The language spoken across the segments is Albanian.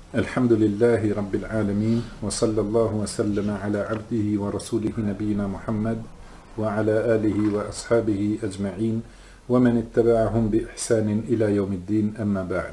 Alhamdulillahi Rabbil Alamin, wa sallallahu wa sallama ala abdihi wa rasulihi nabina Muhammad, wa ala alihi wa ashabihi ajma'in, wa man ittaba'ahum bi ihsanin ila yawmiddin, amma ba'd.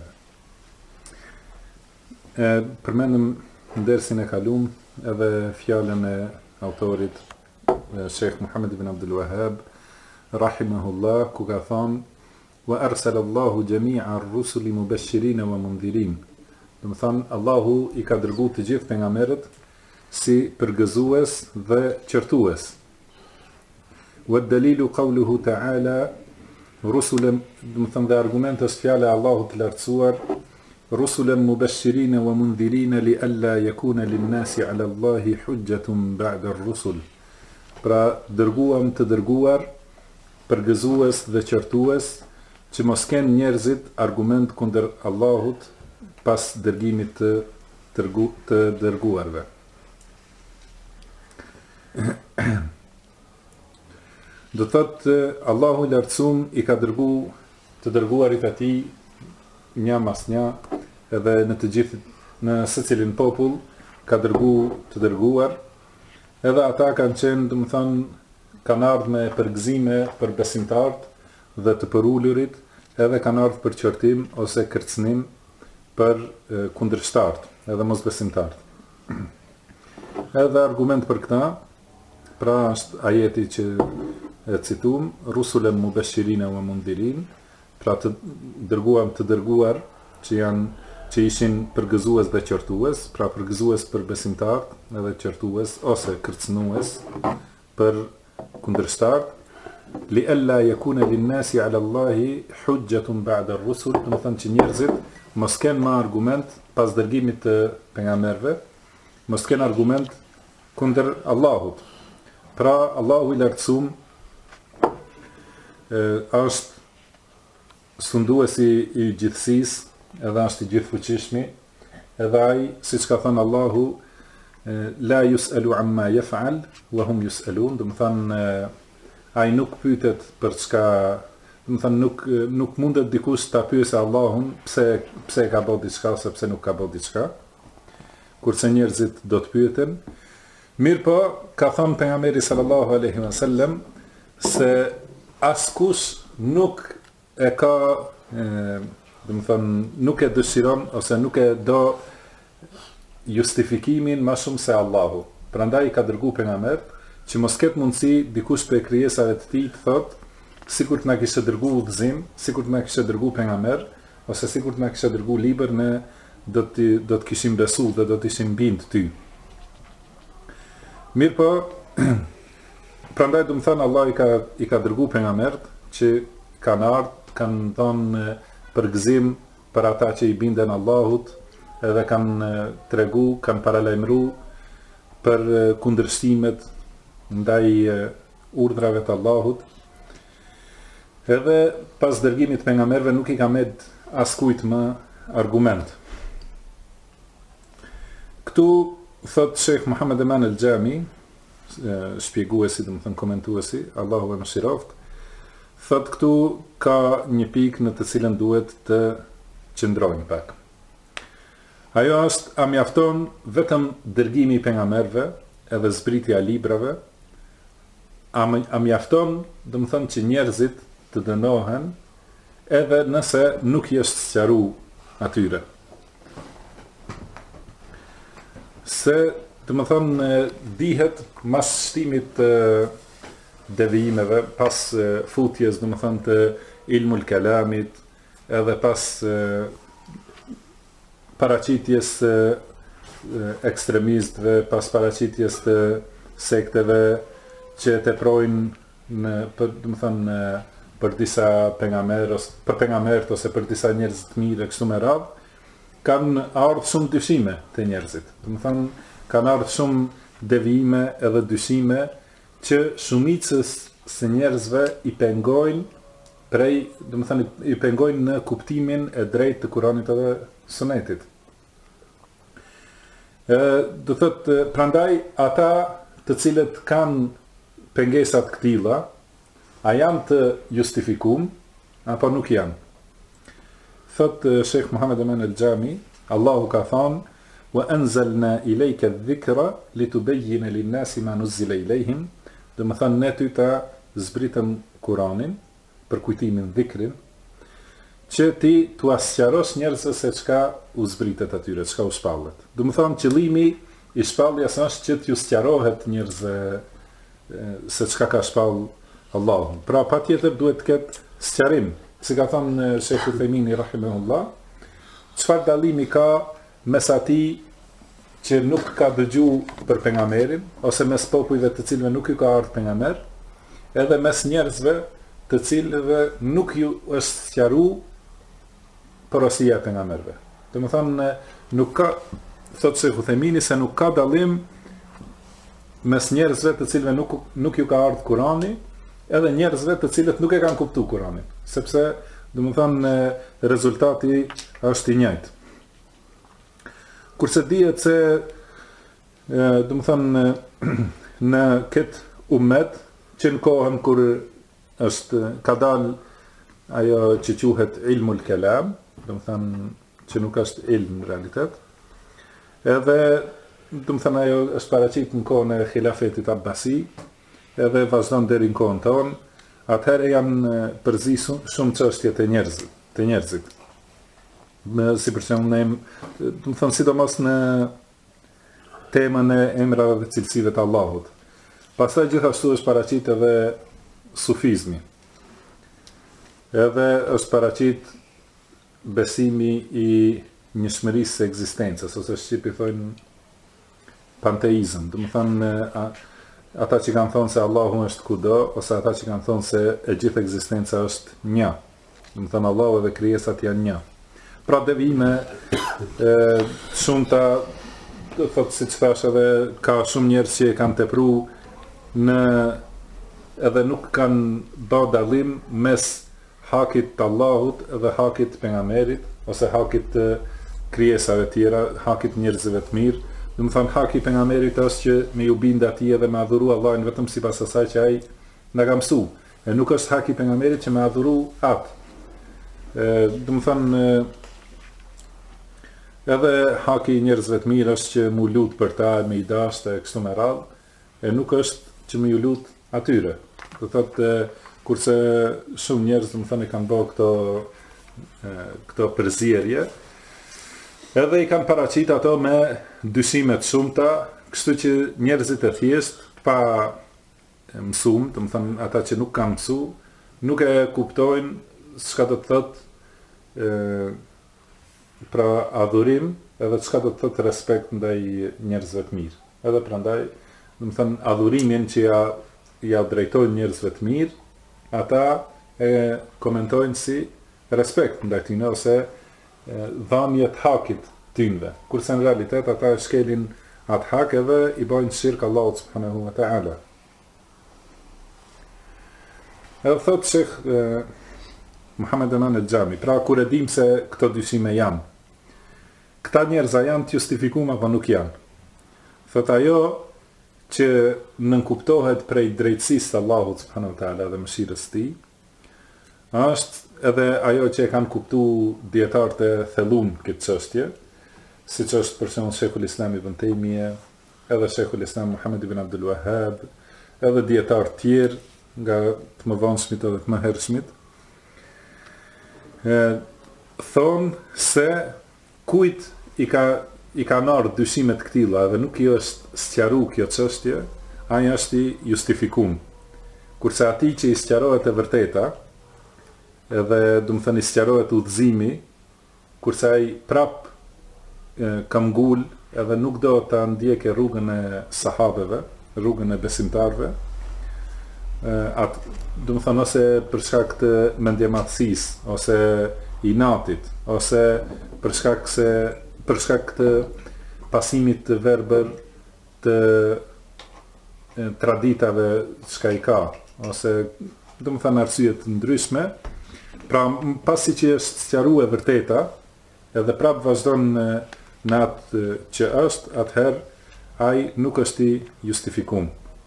Përmendëm në dersin e kalum edhe fjalën e autorit Sheikh Muhammad ibn Abdul Wahhab rahimahullah, ku ka thonë: wa arsalallahu jami'a ar-rusuli mubashirin wa mundhirin. Do të thonë, Allahu i ka dërguar të gjithë pejgamberët si përgëzues dhe qortues. Wa dalilu qawluhu ta'ala rusulan, do të thonë, dhe argument është fjala e Allahut të lartësuar: rusulan mubashirin wa mundhirin li alla yakuna lin-nasi 'ala Allahi hujjatun ba'da ar-rusul. Pra, dërguam të dërguar, përgëzues dhe qortues, që mos kenë njerëzit argument kundër Allahut pas dërgimit të dërguarve. Do thotë, Allahu i lartësuar i ka dërguar të dërguarit e tij një mas një, edhe në të gjithë, në secilin popull ka dërguar të dërguar, edhe ata kanë qenë, do të thonë, kanë ardhur me përgëzime për besimtarët dhe të përulurit, edhe kanë ardhur për qortim ose kërcënim për kundërshtarët, edhe mosbesimtarët. Edhe argument për këta, pra është ajeti që e citum, rusulan mubashirin wa mundhirin, pra të dërguam të dërguar që ishin përgëzues dhe qortues, pra përgëzues për besimtarët, edhe qortues ose kërcënues për kundërshtarët, li alla yakuna lin-nasi 'ala Allahi hujjatun ba'da ar-rusul, do të thonë që njerëzit mos kenë më argument pas dërgimit të pejgamberëve, mos kenë argument kundër Allahut. Pra, Allahu i lartësuar është sunduesi i gjithësisë, edhe është i gjithfuqishmi, edhe ai, siç ka thënë Allahu, la yus'alu amma yaf'al wa hum yus'alun, do të thonë ai nuk pyetet për çka, do të thonë nuk mundet dikush ta pyesë Allahun pse ka bërë diçka ose pse nuk ka bërë diçka, kurse njerëzit do të pyeten. Mirë po, ka thënë pejgamberi sallallahu alaihi wasallam se askush nuk e ka, do të thonë, nuk e dëshiron ose nuk e do justifikimin më shumë se Allahu. Prandaj ka dërguar pejgamber që mos ketë mundësi dikush prej krijesave të tij të thotë, sikur të na kishte dërguar udhëzim, sikur të na kishte dërguar pejgamber, ose sikur të na kishte dërguar libër, ne do të kishim besuar dhe do të ishim bind ty. Mirë po, prandaj do të thonë, Allah i ka dërguar pejgamberët që kanë ardhur, kanë dhënë përgëzim për ata që i binden Allahut, edhe kanë tregu, kanë paralajmëru për kundërshtimet ndaj urdhrave të Allahut. Edhe pas dërgimit të pejgamberëve nuk i ka med askujt më argument. Këtu thot Sheikh Muhammad Eman el-Jami, shpjeguesi, do të thënë komentuesi, Allahu e mëshiroft, thot këtu ka një pikë në të cilën duhet të qëndrojmë pak. Ajo është, a mjafton vetëm dërgimi i pejgamberëve edhe zbritja e librave, a mjafton, do të thënë, që njerëzit të dënohen edhe nëse nuk i është sqaruar atyre. Se, do të thonë, dihet mas shtimit të devijimeve, pas futjes, do të thonë, të ilmul kalamit, edhe pas paraqitjes ekstremistëve, pas paraqitjes të sekteve që teprojnë për disa pejgamberët ose për disa njerëz të mirë kështu me radhë, kanë ardhur shumë dyshime te njerëzit. Do të thonë, kanë ardhur shumë devijime edhe dyshime që shumicës së njerëzve i pengojnë prej, do të thonë, i pengojnë në kuptimin e drejtë të Kuranit edhe Sunetit. Do thotë, prandaj ata të cilët kanë pengesat këtilla, a janë të justifikuar apo nuk janë? Thot Sheikh Muhammad Eman el-Jami, Allahu ka thonë, wa anzalna ilayka dhikra litubayyina lin-nasi ma nuzila ilayhim, do të thonë ne ty ta zbritëm Kur'anin për kujtimin dhikrin, që ti t'u asqarosh njerëzve se çka u zbritet atyre, çka u shpallet. Do të thonë qëllimi i shpalljes është që t'ju sqarohet njerëzve se çka ka shpall Allahu. Pra patjetër duhet të ketë sqarim. Si ka thënë Sheikh Uthemini rahimahullah, çfarë dallimi ka mes atij që nuk ka dëgju për pejgamberin, ose mes popujve të cilëve nuk ju ka ardhur pejgamber, edhe mes njerëzve të cilëve nuk ju është sqaruar porosia e pejgamberëve. Do të thonë nuk ka, thotë Sheikh Uthemini, se nuk ka dallim mes njerëzve të cilëve nuk ju ka ardhur Kurani, edhe njerëzve të cilët nuk e kanë kuptuar Kur'anin, sepse do të thonë rezultati është i njëjtë. Kurse dihet se do të thonë në këtë ummet që në kohën kur ka dalë ajo që quhet ilmul kalam, do të thonë që nuk është ilm në realitet, edhe do të thonë ajo është paraqitur në kohën e khilafetit Abbasi, edhe vazhdon deri në kohën tonë, atëherë janë përzi shumë çështje të njerëzit. Si për shembull, do të thonë sidomos në temën e emrave dhe cilësive të Allahut. Pastaj gjithashtu është paraqitur edhe sufizmi. Edhe është paraqitur besimi i njëshmërisë së ekzistencës, ose shqipi thonë panteizëm, do të thonë ata që kanë thonë se Allahu është kudo, ose ata që kanë thonë se e gjithë ekzistenca është një. Do të thonë Allahu dhe krijesat janë një. Pra devime shumëta, do thotë siç thash edhe ka shumë njerëz që kanë tepruar në edhe nuk kanë bërë dallim mes hakit të Allahut dhe hakit të pejgamberit, ose hakit të krijesave tjera, hakit njerëzve të mirë. Do të thonë haki i pejgamberit është që me ju bind atij dhe me adhuru Allahin vetëm sipas asaj që ai na ka mësuar. E nuk është haki i pejgamberit që me adhuru atë. Do të thonë edhe haki i njerëzve të mirë është që mu lut për ta, me i dashur e kështu me radhë, e nuk është që me ju lut atyre. Do thotë kurse shumë njerëz do të thonë kanë bërë këto përzierje, edhe i kanë paraqit ato me dyshime të shumta, kështu që njerëzit e thjesht pa mësuar, do të thonë ata që nuk kanë mësuar, nuk e kuptojnë çka do të thotë pra adhurim, edhe çka do të thotë respekt ndaj njerëzve të mirë. Edhe prandaj, do të thonë adhurimin që ja drejtojnë njerëzve të mirë, ata e komentojnë si respekt ndaj tyre ose dhamje të hakit tynve, kurse në realitet ata shkelin atë hak edhe i bojnë shirk Allahut subhanahu wa ta'ala. Edhe thotë Sheikh Muhammed Aman el-Xhami, pra kur e dim se këto dyshime janë, këta njerëz janë të justifikuar apo nuk janë. Thotë ajo që nënkuptohet prej drejtësisë të Allahut subhanahu wa ta'ala dhe mëshirës së tij, është edhe ajo që e kanë kuptuar dietarët e thellun këtë çështje, siç është për shembull Sheikhul Islam Ibn Taymiyah, edhe Sheikhul Islam Muhammad ibn Abdul Wahhab, edhe dietarë tjerë nga të mëdhenjshmit edhe të mëhershmit, thonë se kujt i kanë ardhur dyshime të këtilla dhe nuk i është sqaruar kjo çështje, ai është i justifikuar. Kurse atij që i sqarohet e vërteta, edhe do të thënë i sqarohet udhëzimi, kurse ai prap ka mgull edhe nuk do ta ndjekë rrugën e sahabeve, rrugën e besimtarëve, do të thënë ose për shkak të mendjematësisë, ose inatit, ose për shkak të pasimit të verbër të traditave çka i ka, ose do të thënë arsye të ndryshme. Pra, pasi që është sqaruar e vërteta, edhe prap vazhdon në atë që është, atëherë ai nuk është i justifikuar.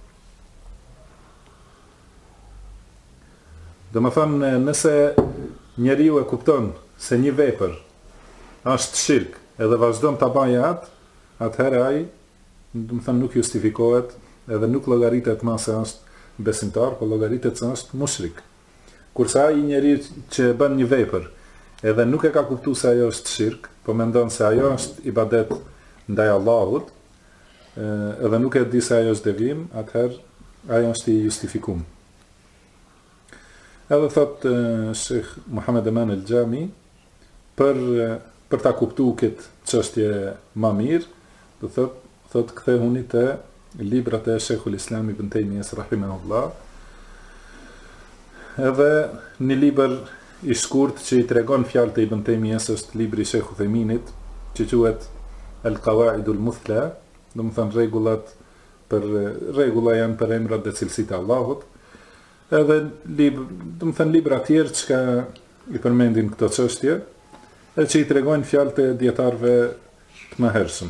Do më thënë, nëse njeriu e kupton se një vepër është shirk edhe vazhdon ta bajë atë, atëherë ai, do të thënë nuk justifikohet edhe nuk llogaritet më se është besimtar, por llogaritet se është mushrik. Kurse ai njeriu që bën një vepër, edhe nuk e ka kuptuar se ajo është shirk, po mendon se ajo është ibadet ndaj Allahut, edhe nuk e di se ajo është devijim, atëherë ajo është i justifikuar. Edhe thot Sheikh Muhammed Eman el-Jami, për ta kuptuar këtë çështje më mirë, do thot kthehuni te librat e Sheikhul Islam Ibn Taymiyah rahimahullah. Edhe një libër i shkurt që i tregon fjalët e Ibn Taymiyah është libri i Sheikh Uthayminit, që quhet Al-Qawaidul Muthla, do të thënë rregulla janë për emrat dhe cilësitë e Allahut. Edhe do të thënë libra të tjerë që i përmendin këto çështje, edhe që i tregojnë fjalët e dietarëve të mëhershëm.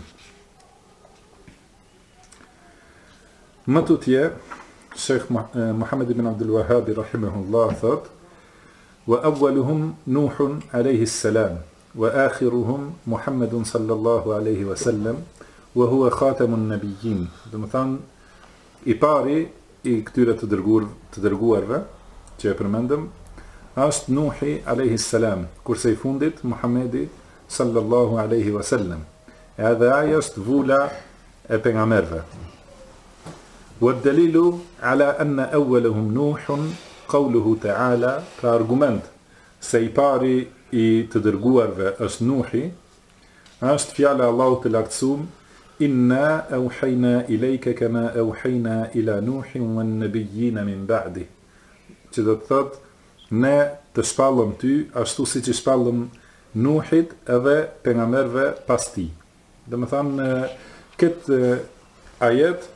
Më tutje, Sheikh Muhammad ibn Abdul Wahhab rahimahullah thot: "Wa awwaluhum Nuh alayhi salam, wa akhiruhum Muhammadun sallallahu alayhi wa sallam, wa huwa khatamun nabiyyin." Do të thënë i pari i këtyre të dërguarve që e përmendëm është Nuhi alayhi salam, kurse i fundit Muhamedi sallallahu alayhi wa sallam. Edhe ai është vula e pejgamberëve. والدليل على أن أولهم نوح قوله تعالى, pra argument se i pari i të dërguarve është Nuhi, është fjala e Allahut të lartësuar: "Inna awhayna ilayka kama awhayna ila Nuhin wan nabiyyina min ba'di." Që do të thotë, ne të shpallëm ty ashtu siç i shpallëm Nuhit edhe pejgamberëve pas tij. Do të thonë këtë ajet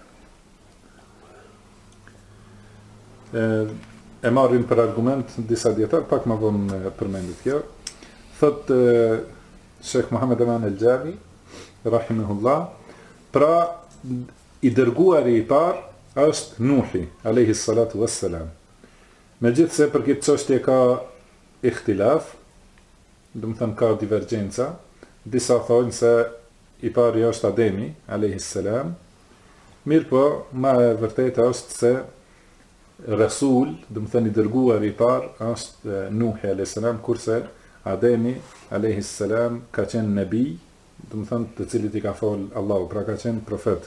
e marrin për argument disa dietar, pak më vonë përmendet kjo. Thot Sheikh Muhammed Eman el-Jami rahimahullah, pra i dërguari i parë është Nuhi alayhi salatu wassalam. Megjithse për këtë çështje ka ihtilaf, do të thënë ka divergjenca, disa thonë se i pari është Ademi alayhi salam, mirë po më e vërtetë është se Rasul, do të thënë i dërguar i parë është Nuhi alayhis salam, kurse Ademi alayhis salam ka qenë nebi, do të thënë të cilit i ka fol Allahu, pra ka qenë profet.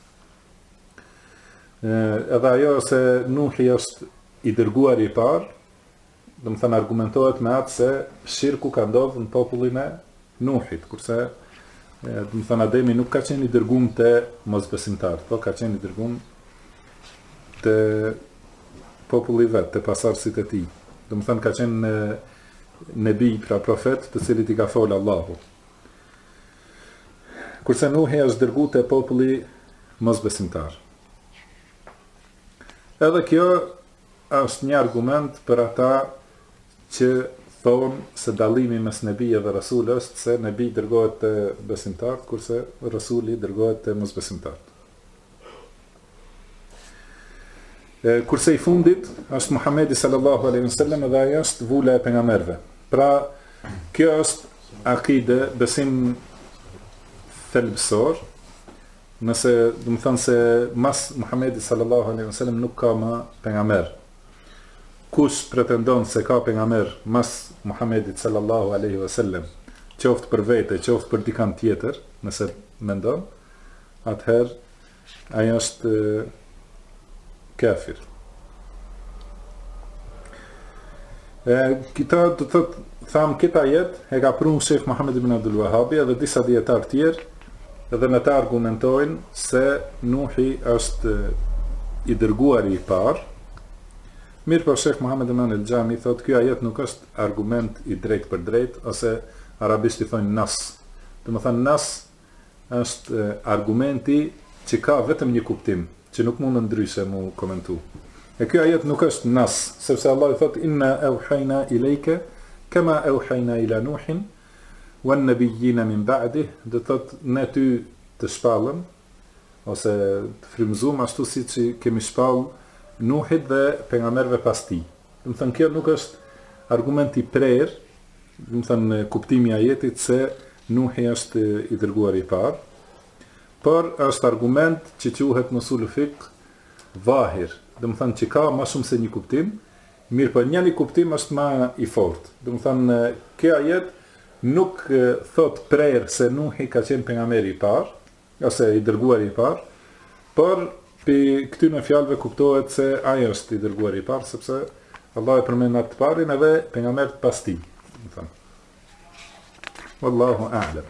Edhe ajo se Nuhi është i dërguar i parë, do të thënë argumentohet me atë se shirku ka ndodhur në popullin e Nuhit, kurse do të thënë Ademi nuk ka qenë i dërguar te mosbesimtarët, po ka qenë i dërguar te populli vet, të pasardhësit e tij. Do të thënë ka qenë nebi, pra profet, të cilit i ka folë Allahu. Kurse Nuhi është dërguar te populli mosbesimtar. Edhe kjo është një argument për ata që thonë se dallimi mes nebijve dhe rasul është se nebi dërgohet te besimtarët, kurse rasuli dërgohet te mosbesimtarët. Kurse i fundit është Muhamedi sallallahu alaihi wasallam, dhe ai është vula e pejgamberëve. Pra, kjo është akide, besim thelbësor, nëse do të thënë se mas Muhamedi sallallahu alaihi wasallam nuk ka më pejgamber. Kush pretendon se ka pejgamber mas Muhamedit sallallahu alaihi wasallam, qoftë për vete, qoftë për dikant tjetër, nëse mendon, atëherë ai është kafir. Këta do të tham këta jetë e ka prun Sheikh Muhammed ibn Abdul Wahhab dhe disa dietar tjerë, edhe me ta argumentojnë se Nuhi është i dërguari i parë. Mirë po Sheikh Muhammed Eman el-Jami thotë ky ajet nuk është argument i drejt për drejt, ose arabisht i thonë nas. Do të thënë nas është argumenti që ka vetëm një kuptim, që nuk mund ndryshe mu komentu. E ky ajet nuk është nas, sepse Allah i thotë inna awhayna ilayka kama awhayna ila Nuhin wan nabiyyina min ba'dih, do thotë ne ty të shpallëm ose të frymëzuam ashtu siç kemi shpall Nuhit dhe pejgamberëve pas tij. Do të thënë kjo nuk është argument i prerë, do të thënë kuptimi i ajetit se Nuhi është i dërguar i parë, por është argument që quhet në usul fiqh dhahir, dhe më thënë që ka ma shumë se një kuptim, mirë për njëni kuptim është ma i fort. Dhe më thënë, kjo ajet nuk thot prerë se Nuhi ka qenë pejgamberi i parë, ose i dërguar i parë, por për këtyre fjalëve kuptohet se ai është i dërguar i parë, sepse Allah e përmend atë të parin edhe pejgambert pas tij. Wallahu a'lam.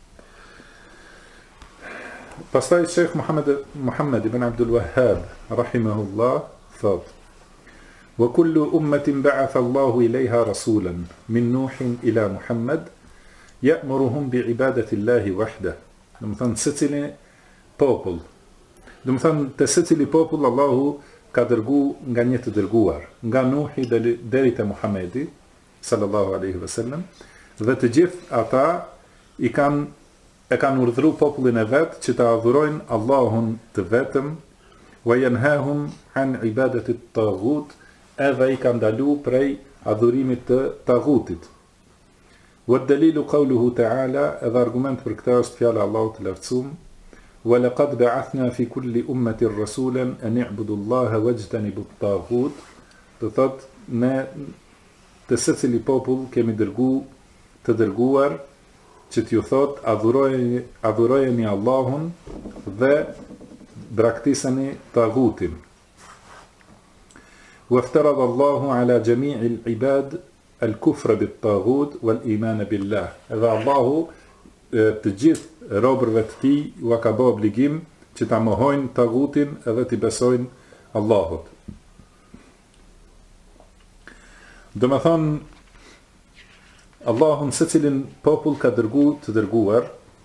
Pastaj Sheikh Muhammad ibn Abdul Wahhab rahimahullah thot: "Wa kullu ummatin ba'atha Allahu ilayha rasulan min Nuhin ila Muhammad ya'muruhum bi'ibadati Allahi wahdah." Do të thonë secili popull. Do të thonë te secili popull Allahu ka dërgu nga një të dërguar, nga Nuhi deri te Muhamedi sallallahu alaihi wasallam, dhe të gjithë ata e kanë urdhëruar popullin e vet që të adhurojnë Allahun të vetëm, wa yanhahum an ibadati at-taghut, edhe i kanë ndaluar prej adhurimit të taghutit. Wa dalilu qawluhu ta'ala, edhe argument për këtë është fjala e Allahut të lartësuar: "Wa laqad ba'athna fi kulli ummatin rasulan an i'budu Allaha wajtanibu at-taghut." Do thotë ne të secili popull kemi të dërguar që t'ju thot adhurojeni Allahun dhe braktiseni taghutin. Waftarada Allahu ala jami'il ibad al-kufra bit-taghut wal-iman billah. Edhe Allahu të gjithë robërve të tij u ka bë obligim që ta mohojnë taghutin edhe t'i besojnë Allahut. Do të thonë Allahun secilin popull ka dërgu të dërguar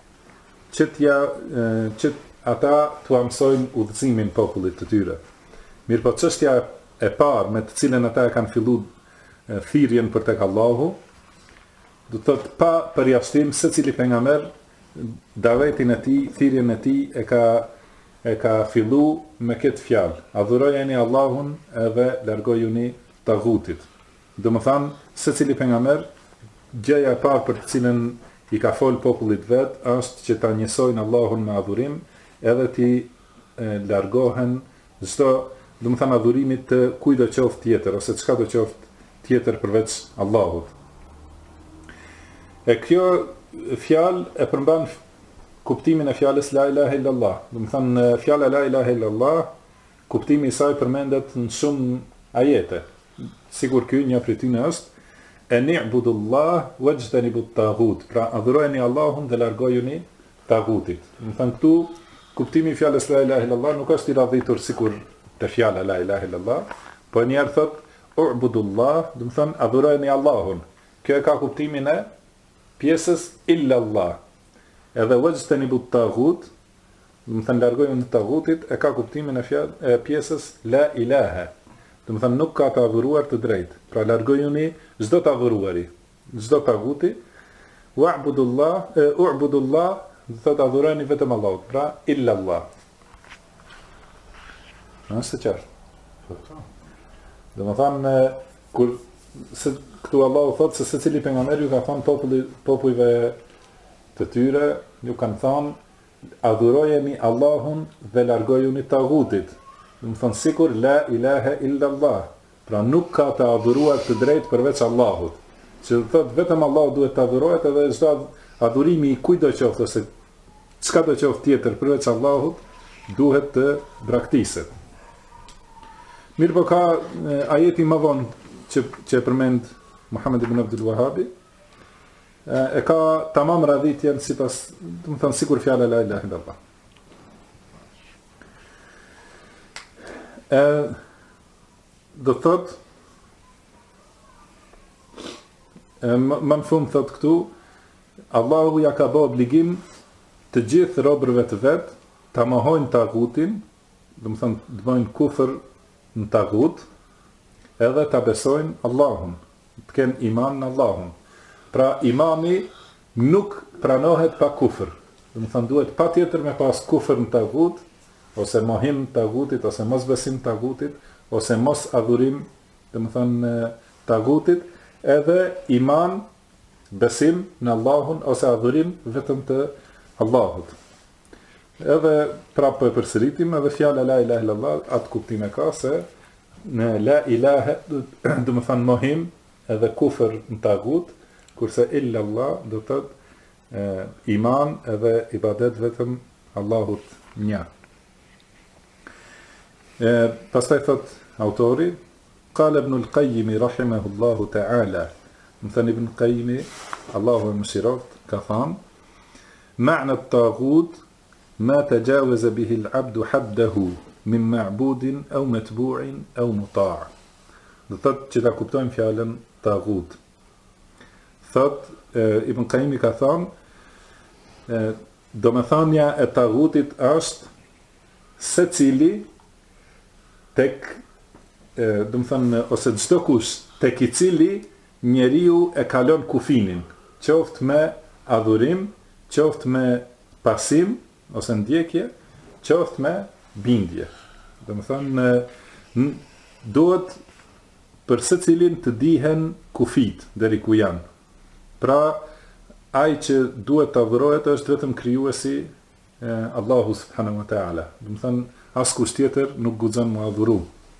që ata t'u mësojnë udhëzimin popullit të tyre. Mirë po çështja e parë me të cilën ata kanë filluar thirrjen për tek Allahu, do të thotë pa përjashtim secili pejgamber davetin e tij, thirrjen e tij e ka filluar me këtë fjalë: adhurojeni Allahun edhe largojuni taghutit. Do të thonë secili pejgamber gjëja e parë për të cilën i ka fol popullit vet është që ta njësojnë Allahun me adhurim, edhe ti largohen çdo, do të thënë, adhurimit të kujdo qoftë tjetër ose çka do qoftë tjetër përveç Allahut. E kjo fjalë e përmban kuptimin e fjalës la ilaha illallah. Do të thënë fjala la ilaha illallah, kuptimi i saj përmendet në shumë ajete. Sigur ky një prej tyre është en i'budullah wajtanibu at-taghut. Pra adhurojeni Allahun dhe largojuni taghutit. Do thënë këtu kuptimi i fjalës la ilaha illallah nuk është i radhitur sikur te fjala la ilaha illallah, po njëherë thot u'budullah, do thënë adhurojeni Allahun. Kjo e ka kuptimin e pjesës illallah. Edhe wajtanibu at-taghut, do thënë largojuni taghutit, e ka kuptimin e pjesës la ilaha. Do të thënë nuk ka të adhuruar të drejtë. Pra largojuni çdo të adhuruari, çdo taghuti. Wa'budullah, u'budullah, do të thotë adhurojeni vetëm Allahut. Pra illa Allah. Nëse qartë. Do të thënë kur këtu Allahu thotë se secili pejgamber ju ka thënë popujve të tyre, ju kanë thënë adhurojeni Allahun dhe largojuni taghutit. Do të thonë sikur la ilaha illa Allah. Pra nuk ka të adhuruar të drejtë përveç Allahut. Që do thotë vetëm Allahu duhet të adhurohet, edhe çdo adhurimi i kujdo qoftë ose çka do qoftë tjetër përveç Allahut duhet të braktiset. Mirë po ka ajeti më vonë që përmend Muhammad ibn Abdul Wahhabi, e ka tamam radhitjen sipas, do të thonë sikur fjala la ilaha illa Allah. Do thot më në fund thot këtu Allahu ja ka bë obligim të gjithë robërve të vet ta mohojnë taghutin, do të thonë të bëjnë kufër në taghut, edhe ta besojnë Allahun, të kenë iman në Allahun. Pra imani nuk pranohet pa kufër. Do të thonë duhet patjetër me pas kufër në taghut, ose mohim taghutit, ose mos besim taghutit, ose mos adhurim, do të thënë taghutit, edhe iman besim në Allahun ose adhurim vetëm të Allahut. Edhe prapë e përsëritim edhe fjala la ilaha illallah atë kuptim e ka se në la ilahe do të thonë mohim edhe kufër në tagut, kurse illallah do të thotë iman edhe ibadet vetëm Allahut një. Pastaj thot autori, qala Ibn al-Qayyim rahimahullahu ta'ala, më thënë Ibn al-Qayyim, Allahu e mëshiroft, ka thënë, ma'na at-taghut ma tajawaza bihi al-'abdu haddahu min ma'budin aw matbu'in aw muta'. Do thot që ta kuptojmë fjalën taghut. Thot Ibn Qayyim ka thënë, domethënia e taghutit është secili tek do të thënë ose çdo kush tek i cili njeriu e kalon kufinin, qoftë me adhurim, qoftë me pasim ose ndjekje, qoftë me bindje. Do të thënë duhet për secilin të dihen kufit deri ku janë. Pra ai që duhet të adhurohet është vetëm krijuesi Allahu subhanahu wa taala. Do të thënë askush tjetër nuk guxon mu adhuru.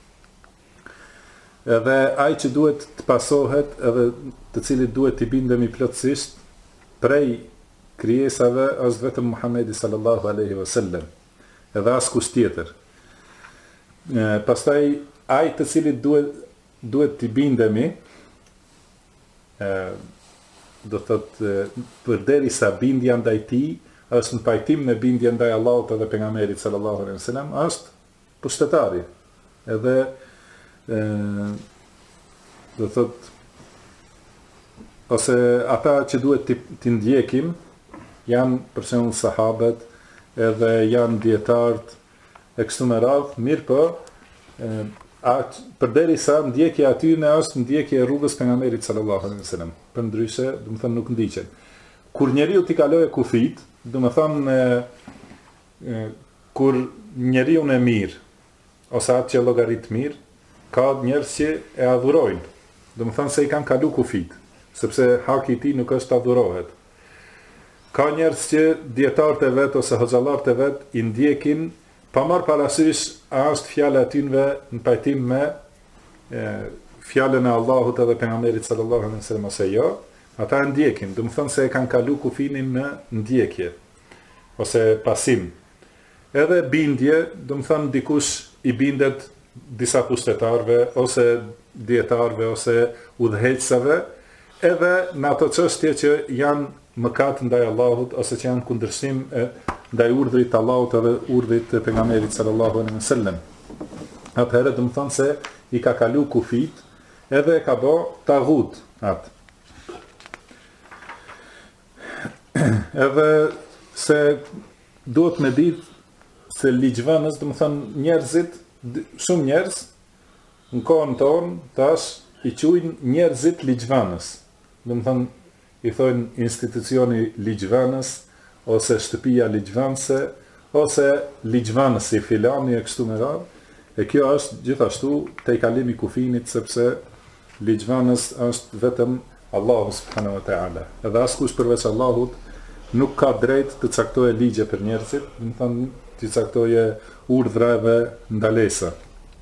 Edhe ai që duhet të pasohet, edhe të cilit duhet të bindemi plotësisht prej krijesave është vetëm Muhamedi sallallahu alaihi wasallam. Edhe askush tjetër. Pastaj ai të cilit duhet të bindemi, do thotë përderisa bindja ndaj tij është në pajtim me bindje ndaj Allahut edhe pejgamberit sallallahu alaihi wasallam, është pushtetari. Edhe do thot ose ata që duhet t'i ndjekim janë për shembull sahabët, edhe janë dietarët e kështu me radhë, mirë po përderisa ndjekja aty në është ndjekje e rrugës pejgamberit sallallahu alaihi wasallam. Përndryshe, do të thënë nuk ndiqen. Kur njeriu t'i kalojë kufit, do të thënë kur njeriu në mirë ose atë që llogarit mirë, ka njerëz që e adhurojnë. Do të thënë se i kanë kalu kufit, sepse haki i tij nuk është të adhurohet. Ka njerëz që dietarët e vet ose hoxhallarët e vet i ndjekin pa marrë parasysh a është fjala e tyre në pajtim me fjalën e Allahut edhe pejgamberit sallallahu alaihi wasallam ose jo, ata e ndjekin, do të thonë se e kanë kalu kufinin në ndjekje ose pasim. Edhe bindje, do të thonë dikush i bindet disa pushtetarëve ose dietarëve ose udhëheqësve, edhe në ato çështje që janë mëkat ndaj Allahut ose që janë kundërshtim ndaj urdhrit të Allahut edhe urdhrit të pejgamberit sallallahu alaihi wasallam. Atëherë do të thonë se i ka kalu kufit edhe e ka bë taghut atë. Edhe se duhet me ditë se ligjvënës, do të thonë njerëzit, shumë njerëz në kohën tonë tash i quajnë njerëzit ligjvënës. Do të thonë i thonë institucioni ligjvënës ose shtëpia ligjvënëse ose ligjvënësi filani e kështu me radhë. E kjo është gjithashtu te kalimi i kufinit, sepse ligjvënës është vetëm Allahu subhanahu wa taala. Edhe askush përveç Allahut nuk ka drejt të caktojë ligje për njerëzit, do të thonë të caktojë urdhra dhe ndalesa.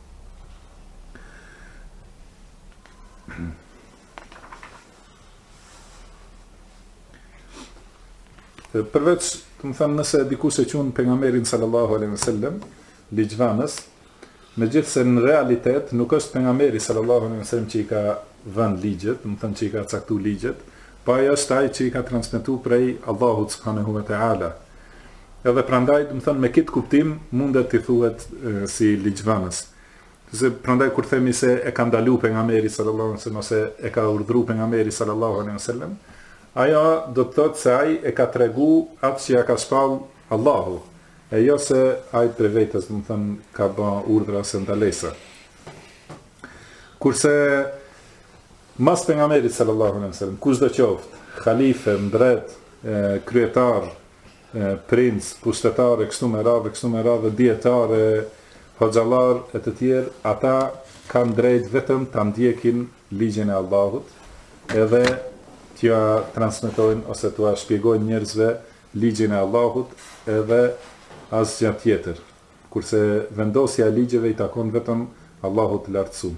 Përveç, të më thënë, nëse dikush e qunë pejgamberin sallallahu alaihi wasallam ligjvënës, megjithse në realitet nuk është pejgamberi sallallahu alaihi wasallam që i ka vënë ligjet, do të thënë që i ka caktuar ligjet, po ai është ai që i ka transmetuar prej Allahut subhanahu wa taala. Edhe prandaj, do të thënë, me këtë kuptim mundet të thuhet si ligjvënës. Se prandaj kur themi se e ka ndalu pejgamberi sallallahu alaihi wasallam ose e ka urdhëruar pejgamberi sallallahu alaihi wasallam, ajo do të thotë se ai e ka tregu atë që ja ka shpall Allahu, e jo se ai për vetes, do të thënë, ka bën urdhra ose ndalesa. Kurse mas pejgamberit sallallahu alaihi wasallam, kushdo qoftë, halife, mbret, kryetar, princ, pushtetar, kështu me radhë, dietar, hoxhallar e të tjerë, ata kanë drejt vetëm ta ndjekin ligjin e Allahut, edhe t'ja transmetojnë ose t'ua shpjegojnë njerëzve ligjin e Allahut edhe asgjë tjetër. Kurse vendosja e ligjeve i takon vetëm Allahut të lartësuar.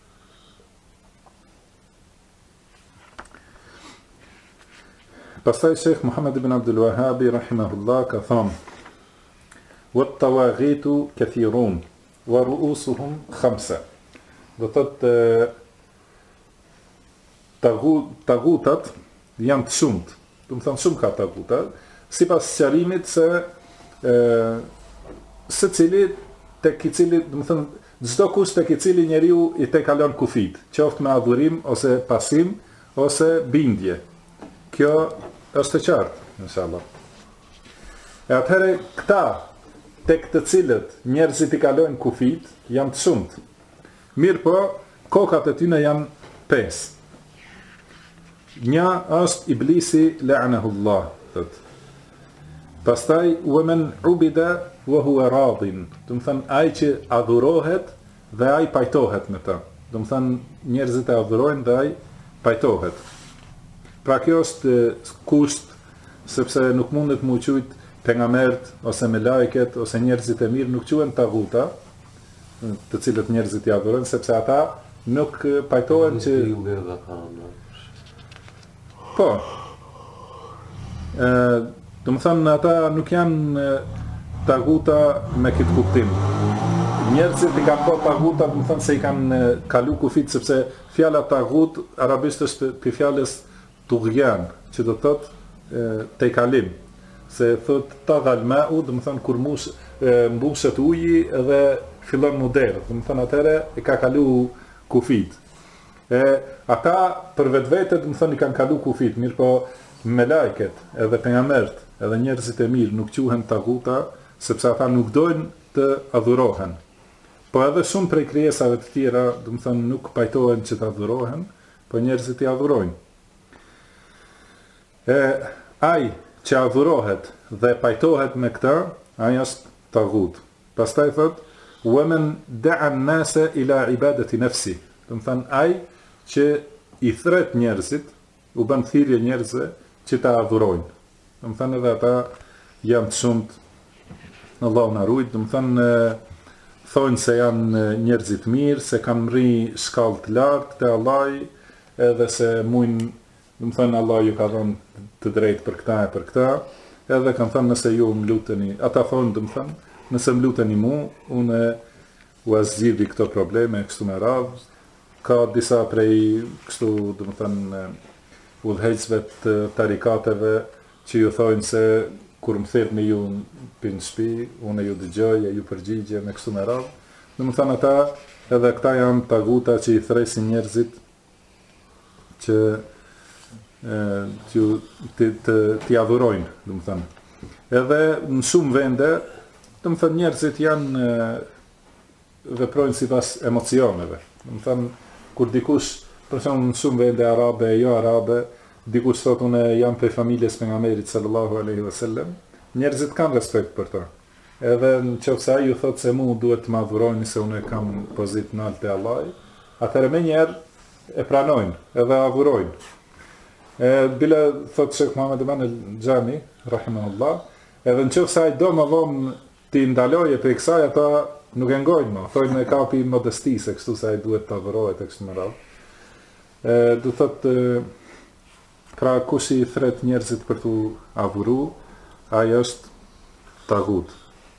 Pastaj Sheikh Muhammad ibn Abdul Wahhab rahimahullah ka thënë: "Wat-tawaghitu kathirun wa ru'usuhum khamsa." Do thotë tagutat janë të shumtë. Do të thonë shumë ka taguta, sipas sqarimit se secili tek i cili, do të thonë çdo kush tek i cili njeriu i tek kalon kufit, qoftë me adhurim ose pasim ose bindje. Kjo është e qartë, inshallah. E atëherë këta tek të cilët njerëzit i kalojnë kufit janë të shumtë. Mirë po, kokat e tyre janë 5. Një është iblisi la'anahullah, thot. Pastaj waman ubida wa huwa radin. Do të thënë ai që adhurohet dhe ai pajtohet me ta. Do të thënë njerëzit e adhurojnë dhe ai pajtohet. Pra kjo është kusht, sepse nuk mundet mu qujt pejgambert ose me lajket ose njerëzit e mirë nuk quhen taguta, të cilët njerëzit i adhurojnë, sepse ata nuk pajtohen që po. Do të thënë ata nuk janë taguta me këtë kuptim. Njerëzit i kanë bërë taguta, do të thënë se i kanë kalu kufit, sepse fjala tagut arabisht është për fjalës tughyan, që do të thotë te kalim. Se thot taghal ma'u, do të thënë kur mbushet uji dhe fillon muder, do të thënë atëre e ka kalu kufit. Ata për vetvete, do të thënë i kanë kalu kufit, mirë po me lajket, edhe pejgambert, edhe njerëzit e mirë nuk quhen taguta, sepse ata nuk dojnë të adhurohen. Po edhe shumë prej krijesave të tjera, do të thënë nuk pajtohen që të adhurohen, po njerëzit i adhurojnë. Ai që adhurohet dhe pajtohet me këta, ai është tagut. Pastaj thot: "Waman da'a an-nasa ila ibadati nafsi." Do të thënë ai që i thret njerëzit, u bën thirrje njerëzve që ta adhurojnë. Do të thënë edhe ata janë të shumtë. Allahu na ruaj, do të thënë thonë se janë njerëzit mirë, se kanë mri shkallë të lartë te Allahi, edhe se mujnë, do të thënë Allah ju ka dhënë të drejtë për këta e për këta, edhe kanë thënë nëse ju më luteni, ata thonë, do të thënë, nëse më luteni mu, unë u zgjidhi këto probleme kështu me radhë. Ka disa prej kështu, do të thënë, udhëheqësve të tarikateve që ju thonë se kur më thirrni ju në shtëpi, unë ju dëgjoj e ju përgjigje me kështu me radhë. Do të thënë ata edhe këta janë taguta që i thresin njerëzit që t'i adhurojnë, do të thënë. Edhe në shumë vende, do të thënë njerëzit janë veprojnë sipas emocioneve. Do të thënë kur dikush, për shembull në shumë vende arabe, jo arabe, dikush thotë unë jam për familjes pejgamberit sallallahu alaihi wasallam, njerëzit kanë respekt për ta. Edhe nëse ai ju thotë se mu duhet të më adhurojni se unë kam pozitë në altë e Allahit, atëherë më njerë e pranojnë, edhe adhurojnë. Bile thotë Sheikh Muhammad ibn al-Jami, rahimahullah, edhe nëse ai do më vonë ti ndaloje për kësaj, ata nuk e ngojnë më, thojnë e kapi modestisë, kështu se ai duhet të adhurohet e kështu me radhë. Do thotë pra kush i thret njerëzit për t'u adhuru, ai është tagut.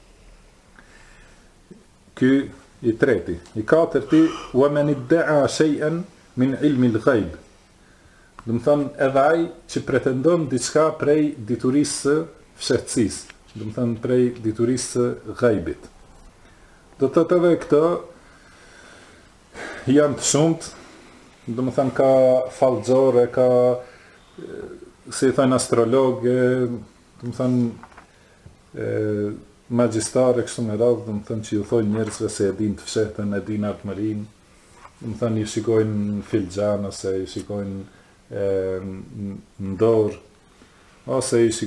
Ky i treti. I katërti, wa man idda'a shay'an min ilmi al-ghaib. Do të thonë edhe ai që pretendon diçka prej diturisë së fshehtësisë, do të thonë prej diturisë së ghaibit. Do të thotë edhe këto janë të shumtë, do të thonë ka fallxore, ka si i thënë astrologë, do të thonë magjistare kështu me radhë, do të thonë që ju thonë njerëzve se e din të fshehtën, e din artëmërinë, do të thonë ju shikojnë filxhan ose ju shikojnë në dorë,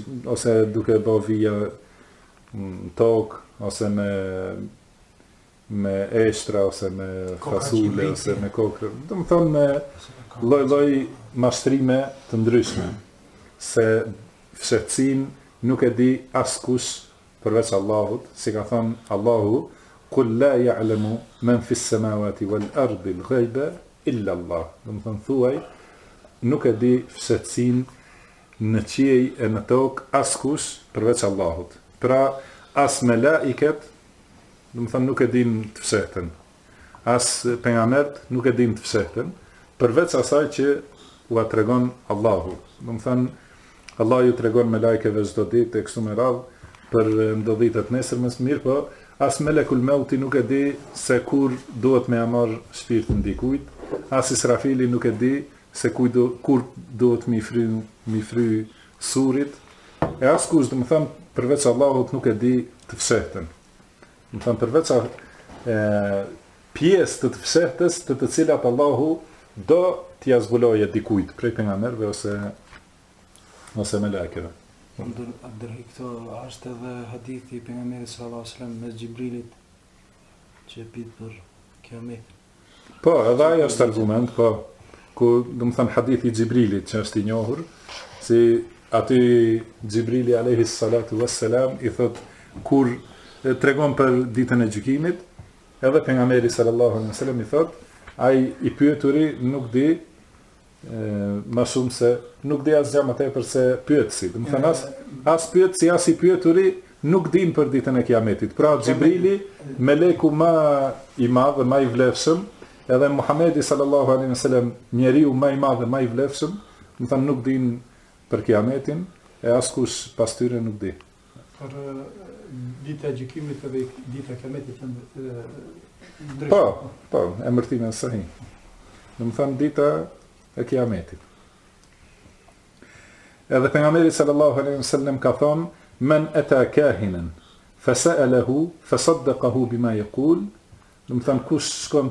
ose duke bë vija në tokë, ose me eshtra ose me fasule ose me kokë. Do të thonë me lloj mashtrime të ndryshme. Se fshehtësin nuk e di askush përveç Allahut, si ka thënë Allahu, "Qul la ya'lamu man fi s-samawati wal ardi al-ghayba illa Allah." Do të thonë thuaj, nuk e di fshehtësin në qiej e në tokë askush përveç Allahut. Pra, as me laiket, do të thonë nuk e din të fshehtën. As pejgambert nuk e din të fshehtën, përveç asaj që ua tregon Allahu. Do të thonë Allah ju tregon me lajkeve çdo ditë e kështu me radhë për ndodhitë të nesërmës, mirë po as melekul mauti nuk e di se kur duhet me marr shpirtin dikujt, as Israfili nuk e di se kur duhet mi fry surit, e askush, do të thonë përveç Allahut nuk e di të fshehtën. Do të thonë përveç pjesë të fshehtës të cilat Allahu do t'ia zbuloje dikujt prej pejgamberëve ose me lajkeve. Ndërhi këto është edhe hadithi pejgamberit sallallahu alajhi wasallam me Xhibrilit që pit për kiametin. Po, edhe ai është argument, po, ku do të thënë hadithi i Xhibrilit që është i njohur, si aty Xhibrili alayhi salatu wassalam i thot kur tregon për ditën e gjykimit, edhe pejgamberi sallallahu alajhi wasallam i thot, ai i pyeturi nuk di ma shumë se nuk di asgjë më tepër se pyetësi. Do të thënë as pyetësi as i pyeturi nuk din për ditën e kiametit. Pra Xhibrili, meleku më i madh dhe më i vlefshëm, edhe Muhamedi sallallahu alaihi wasallam, njeriu më i madh dhe më i vlefshëm, do të thënë nuk din për kiametin, e askush pas tyre nuk di. Për dita e gjykimit edhe dita e kiametit ndryshme. Po, emërtimi është sahi. Do të thënë dita e kiametit. Edhe pejgamberi sallallahu alaihi wasallam ka thonë: "Men ata kahinan fasa'alahu fasaddaqahu bima yaqul." Do të thënë kush shkon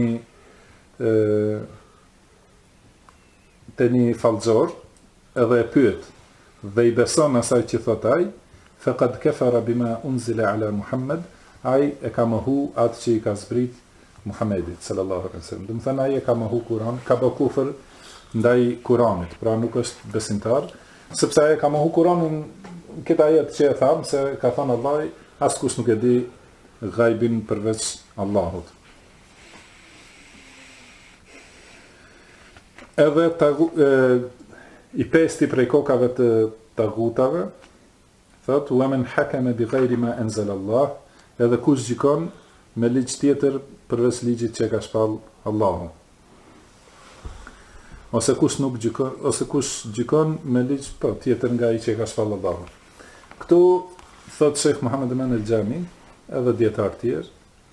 te një fallxor edhe e pyet dhe i beson asaj që thot ai, faqad kafara bima unzila ala Muhammad, ai e ka mohu atë që i ka zbrit Muhammedit sallallahu alaihi wasallam. Do të thënë ai e ka mohu Kur'an, ka bë kufër ndaj Kur'anit, pra nuk është besimtar, sepse ai ka mohu Kur'anin, këtë ajet që e tham se ka thënë Allah, askush nuk e di ghaibin përveç Allahut. Edhe i pesti prej kokave të tagutave, thot: "Wa man hakama bi ghayri ma anzala Allah", edhe kush gjikon me ligj tjetër përveç ligjit që ka shpall Allahu. Ose kush gjikon me ligj tjetër nga ai që ka shpall Allahu. Këtu thot Sheikh Muhammad Eman el-Xhami, edhe dietar tjerë,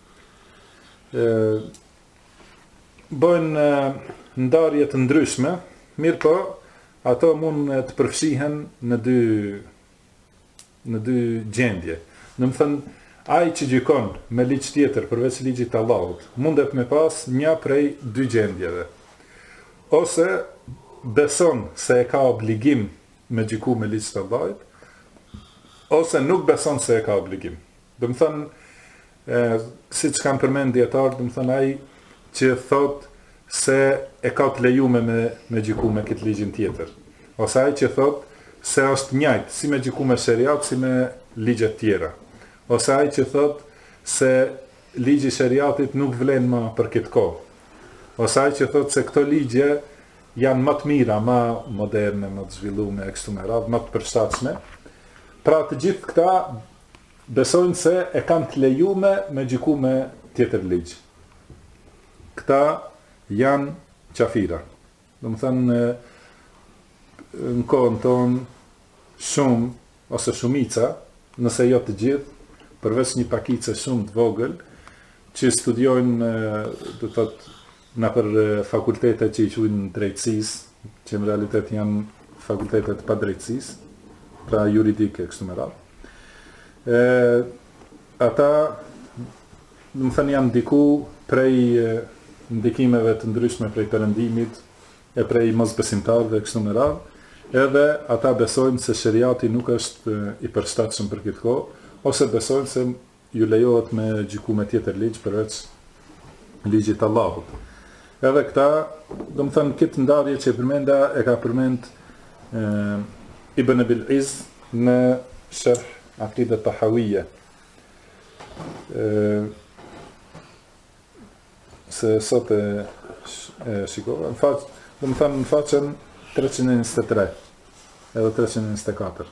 bëjnë ndarje të ndryshme, mirë po, ato mund të përfshihen në dy gjendje. Në më thënë, ai që gjykon me ligj tjetër përveç ligjit të Allahut, mundet me pas një prej dy gjendjeve. Ose beson se e ka obligim me gjyku me ligj të Allahut, ose nuk beson se e ka obligim. Do më thënë, si që kam përmend dietar, do më thënë ai që thot se e ka të lejume me gjyku me këtë ligjin tjetër. Ose ai që thot se është njëjtë, si me gjyku me sheriat, si me ligjet tjera. Ose ai që thot se ligji sheriatit nuk vlen më për këtë kohë. Ose ai që thot se këto ligje janë më të mira, më moderne, më të zhvilluara, kështu me radhë, më të përshtatshme. Pra të gjithë këta besojnë se e kanë të lejume me gjyku me tjetër ligj. Këta janë qafira. Do më thënë, në kohën tonë, shumë, ose shumica, nëse jo të gjithë, përveç një pakice shumë të vogël, që studiojnë, do të thotë, në për fakultetet që i quajnë drejtësisë, që në realitet janë fakultetet pa drejtësisë, pra juridike, kështu me radhë. Ata, do më thënë, janë ndiku prej ndikimeve të ndryshme prej perëndimit, e prej mosbesimtarëve kështu me radhë, edhe ata besojnë se sheriati nuk është i përshtatshëm për këtë kohë, ose besojnë se ju lejohet me gjyku me tjetër ligj përveç ligjit Allahut. Edhe këta, do më thënë, këtë ndarje që përmenda e ka përmend Ibn Abil Izz në Sharh Aqidat Tahawiyya. Se sot e shikova, do më thënë në faqen 323 edhe 324.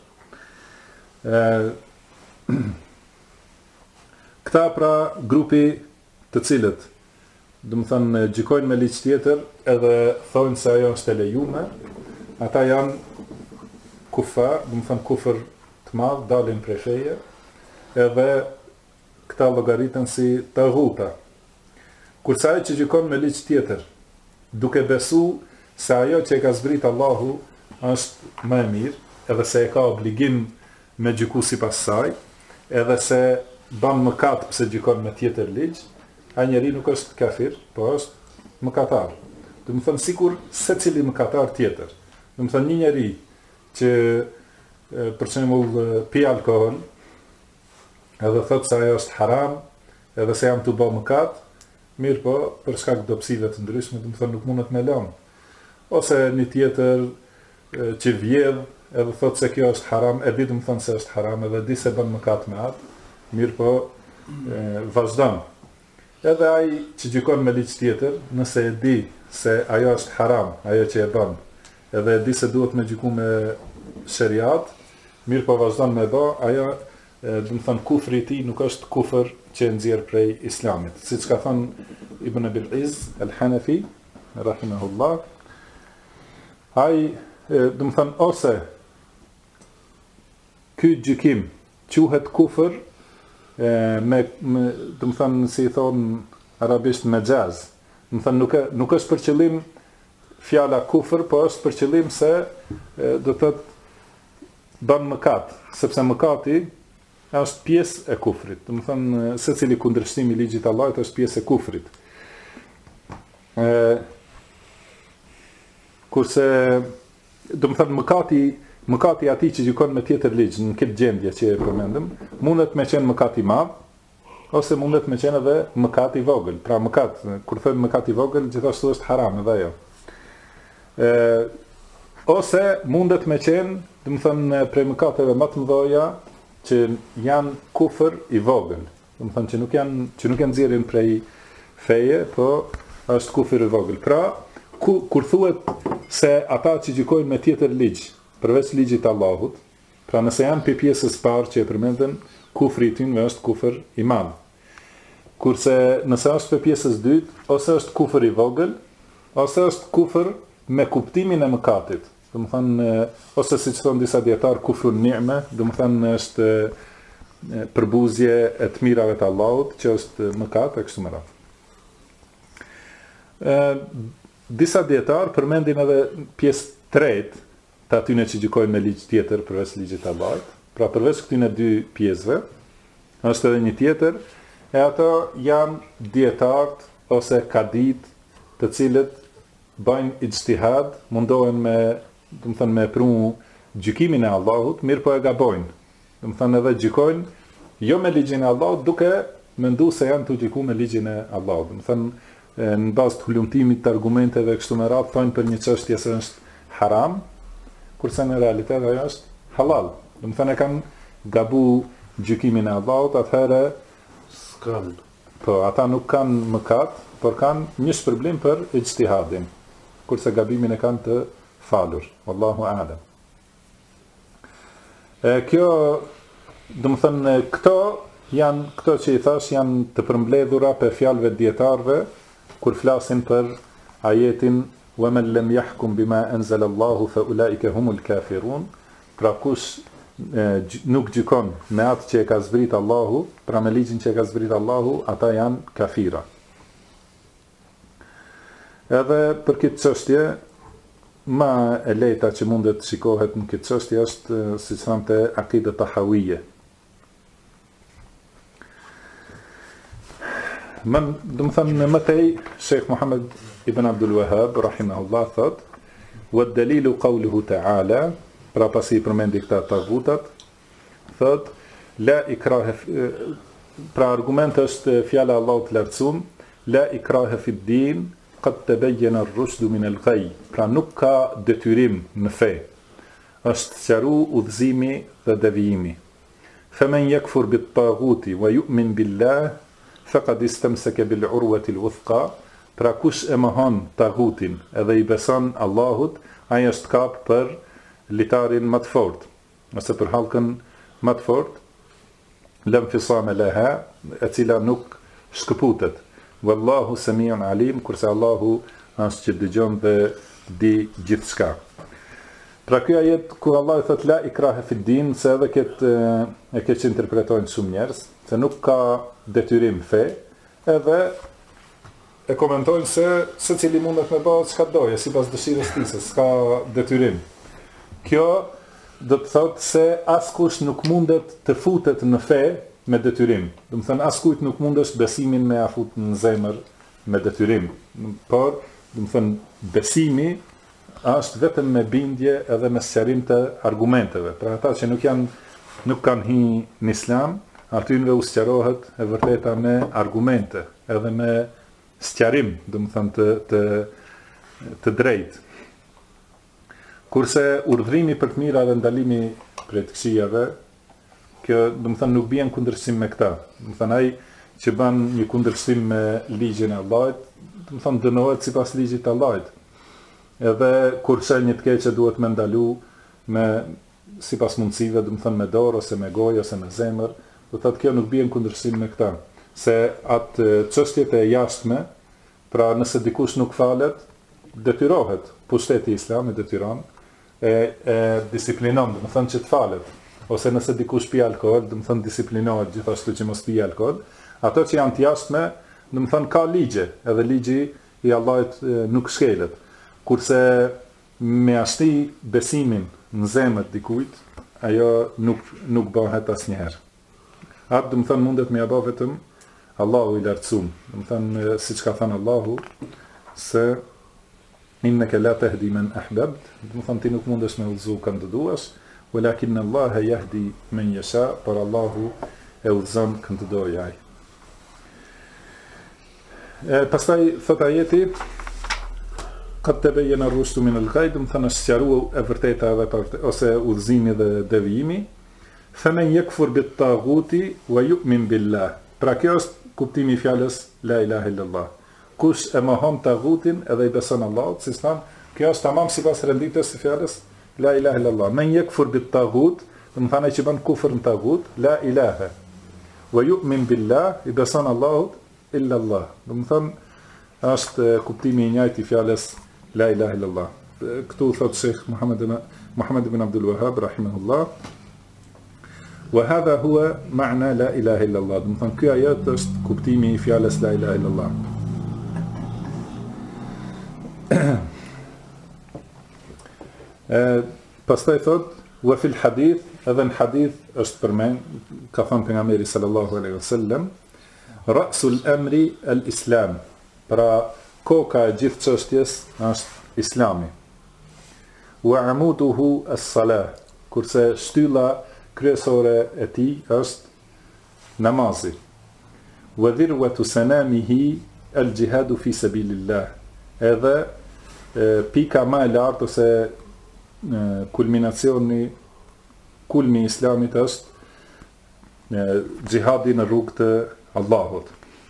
Këta pra grupi të cilët do më thënë gjykojnë me ligj tjetër edhe thonë se ajo është e lejume, ata janë kufar, do më thënë kufër të madh, dalin prej feje, edhe këta llogaritën si taghuta. Kurse ai që gjykon me ligj tjetër, duke besu se ajo që e ka zbrit Allahu është më e mirë, edhe se e ka obligim me gjyku sipas saj, edhe se ban mëkat pse gjykon me tjetër ligj, ai njeri nuk është kafir, po është mëkatar. Do të thënë sikur secili mëkatar tjetër. Do të thënë një njeri që për shembull pi alkool, edhe thotë se ajo është haram, edhe se jam të bë mëkat, mirë po, për shkak të dobësive të ndryshme, do të thënë nuk mundet me lënë. Ose një tjetër që vjedh, edhe thotë se kjo është haram, e di do të thënë se është haram, edhe di se bën mëkat me atë, mirë po, vazhdon. Edhe ai që gjykon me ligj tjetër, nëse e di se ajo është haram, ajo që e bën, edhe e di se duhet me gjyku me shariat, mirë po vazhdon me bë, ajo, do të thënë kufri i tij nuk është kufër që nxjerr prej Islamit. Siç ka thënë Ibn Abil Izz al-Hanafi, rahimahullah, ai, do të thënë ose ky gjykim quhet kufër do më thënë, si i thonë arabisht me gjaz. Do më thënë, nuk është për qëllim fjala kufër, po është për qëllim se do të bën mëkat, sepse mëkati është pjesë e kufrit. Do më thënë, secili kundërshtim i ligjit Allahut është pjesë e kufrit. Kurse, do më thënë, mëkati ati që gjykon me tjetër ligj në këtë gjendje që e përmendëm, mundet me qenë mëkat i madh, ose mundet me qenë edhe mëkat i vogël. Pra mëkat, kur thëmë mëkat i vogël, gjithashtu është haram edhe ajo. Ose mundet me qenë, do të thënë, prej mëkateve më të mëdha që janë kufër i vogël. Do të thënë që nuk janë nxjerrin prej feje, po është kufër i vogël. Pra, kur thuhet se ata që gjykojnë me tjetër ligj, përveç ligjit Allahut, pra nëse janë për pjesës parë që e përmendën, kufri i tyre është kufër i madh. Kurse nëse është për pjesës dytë, ose është kufër i vogël, ose është kufër me kuptimin e mëkatit. Do të thënë, ose siç thon disa dietar, kufrun ni'me, do të thënë është përbuzje e të mirave të Allahut, që është mëkat e kështu me radhë. Disa dietar përmendin edhe pjesë tretë të atyne që gjykojnë me ligj tjetër përveç ligjit Allahut. Pra përveç këtyne dy pjesëve, është edhe një tjetër, e ato janë dietarët ose kadit të cilët bëjnë ijtihad, mundohen me, do të thënë, me prunë gjykimin e Allahut, mirë po e gabojnë. Do të thënë edhe gjykojnë jo me ligjin e Allahut, duke menduar se janë të gjykuar me ligjin e Allahut. Do të thënë, në bazë të hulumtimit të argumenteve kështu me radhë, thonë për një çështje se është haram, kurse në realitet ajo është halal. Do të thënë, e kanë gabu gjykimin e Allahut, atëherë s'kan. Po, ata nuk kanë mëkat, por kanë një shpërblim për ijtihadin, kurse gabimin e kanë të falur. Wallahu a'lam. Kjo, do të thënë, këto që i thash janë të përmbledhura për fjalëve dietarëve kur flasin për ajetin وَمَنْ لَمْ يَحْكُمْ بِمَا أَنْزَلَ اللَّهُ فَأُولَٰئِكَ هُمُ الْكَافِرُونَ. Pra kush nuk gjykon me atë që e ka zbrit Allahu, pra me ligjin që e ka zbrit Allahu, ata janë kafira. Edhe për këtë çështje, ma e lehta që mundet shikohet në këtë çështje është, siç thamte, Aqida Tahawiyya. Do të thënë më tej, Sheikh Muhammad ibn Abdul Wahhab rahimahullah thot, wa dalilu qawluhu ta'ala, pra pasi përmendi këta taghutat, thot la ikrahe pra argument është fjala e Allahut të lartësuar, la ikraha fi din, qad tabayyana ar-rushdu min al-ghayy. Pra nuk ka detyrim në fe. Është sqaru udhëzimi dhe devijimi. Faman yakfur bit-taghuti wa yu'min billah faqad istamsaka bil-urwati al-wuthqa. Pra kush e mohon taghutin edhe i beson Allahut, ai është kap për litarin më të fortë, ose për hallkën më të fortë, lem fisame leha, e cila nuk shkëputet. Wallahu samiun alim, kurse Allahu është që dëgjon dhe di gjithçka. Pra kjo ajet ku Allah thot la ikrahe fi din, se edhe e këtë interpretojnë shumë njerëz, se nuk ka detyrim fe, edhe e komentojnë se cili mundet me bëhet çka doje, sipas dëshirës tij, se s'ka detyrim. Kjo do të thotë se askush nuk mundet të futet në fe me detyrim. Do të thënë askujt nuk mundesh besimin me afut në zemër me detyrim. Por, do të thënë besimi është vetëm me bindje edhe me sqarim të argumenteve. Pra ata që nuk kanë hi në Islam, atynve u sqarohet e vërteta me argumente, edhe me sqarim, do të thënë të drejtë. Kurse urdhrimi për të mira dhe ndalimi prej të këqijave, kjo do të thënë nuk bien kundërshtim me këta. Do të thënë ai që bën një kundërshtim me ligjin e Allahut, do të thënë dënohet sipas ligjit të Allahut. Edhe kurse një të keqe duhet me ndalu me sipas mundësive, do të thënë me dorë ose me gojë ose me zemër, do të thotë kjo nuk bien kundërshtim me këta. Se atë çështjet e jashtme, pra nëse dikush nuk falet, detyrohet, pushteti i Islamit detyron, e disiplinon, do të thënë që të falet, ose nëse dikush pi alkool, do të thënë disiplinohet gjithashtu që mos pi alkool. Ato që janë të jashtme, do të thënë ka ligje, edhe ligji i Allahut nuk shkelet. Kurse me ashti besimin në zemër dikujt, ajo nuk bëhet asnjëherë. Atë do të thënë mundet me ia bë vetëm Allahu i lartësuar. Do të thënë siç ka thënë Allahu se inneke la tahdi men ahbabt, do të thënë ti nuk mundesh me udhëzu kan të duash, walakin Allah yahdi men yasha, por Allahu e udhëzon kan të dojë ai. Pastaj thot ajeti qad tabayyana ar-rushdu min al-ghayy, do të thënë sqaruar e vërteta edhe ose udhëzimi dhe devijimi. Faman yakfur bit-taghuti wa yu'min billah. Pra kjo është kuptimi i fjalës la ilaha illallah. Kush e mohon taghutin edhe i beson Allahut, si thon, kjo është tamam sipas renditës së fjalës la ilaha illallah. Men yakfur bit-taghut, do të thonë që bën kufër në taghut, la ilaha. Wa yu'min billah, i beson Allahut illa Allah. Do të thonë është kuptimi i njëjtë i fjalës la ilaha illallah. Këtu thot Sheikh Muhammad ibn Abdul Wahhab rahimahullah, wa hadha huwa ma'na la ilaha illallah. Do të thonë ky ajet është kuptimi i fjalës la ilaha illallah. Pastaj thot wa fil hadith, edhe në hadith është përmend, ka thënë pejgamberi sallallahu alaihi wasallam, ra'sul amri al-islam. Pra koka e gjithë çështjes është Islami. Wa amuduhu as-salah, kurse shtylla kryesore e tij është namazi. Wa dhirwatu sanamihi al-jihadu fi sabilillah. Edhe pika më e lartë ose kulmi i Islamit është xhihadi në rrugt të Allahut.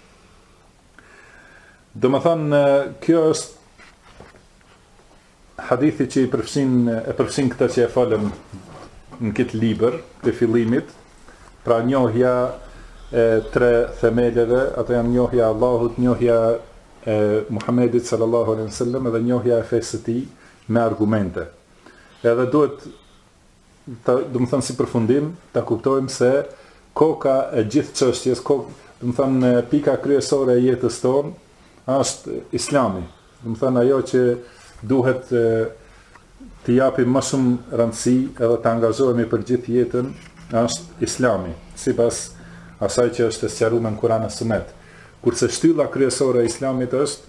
Do të thënë kjo është hadithi që e përfshin këtë që e folëm në këtë libër të fillimit, pra njohja e tre themeleve, ato janë njohja e Allahut, njohja e Muhamedit sallallahu alaihi wasallam dhe njohja e fesë së tij me argumente. Edhe duhet do të thënë si përfundim ta kuptojmë se koka e gjithë çështjes, do të thënë pika kryesore e jetës tonë është Islami. Do të thënë ajo që duhet të japim më shumë rëndësi edhe të angazhohemi për gjithë jetën është Islami, sipas asaj që është sqaruar në Kur'an dhe Sunet. Kurse shtylla kryesore e Islamit është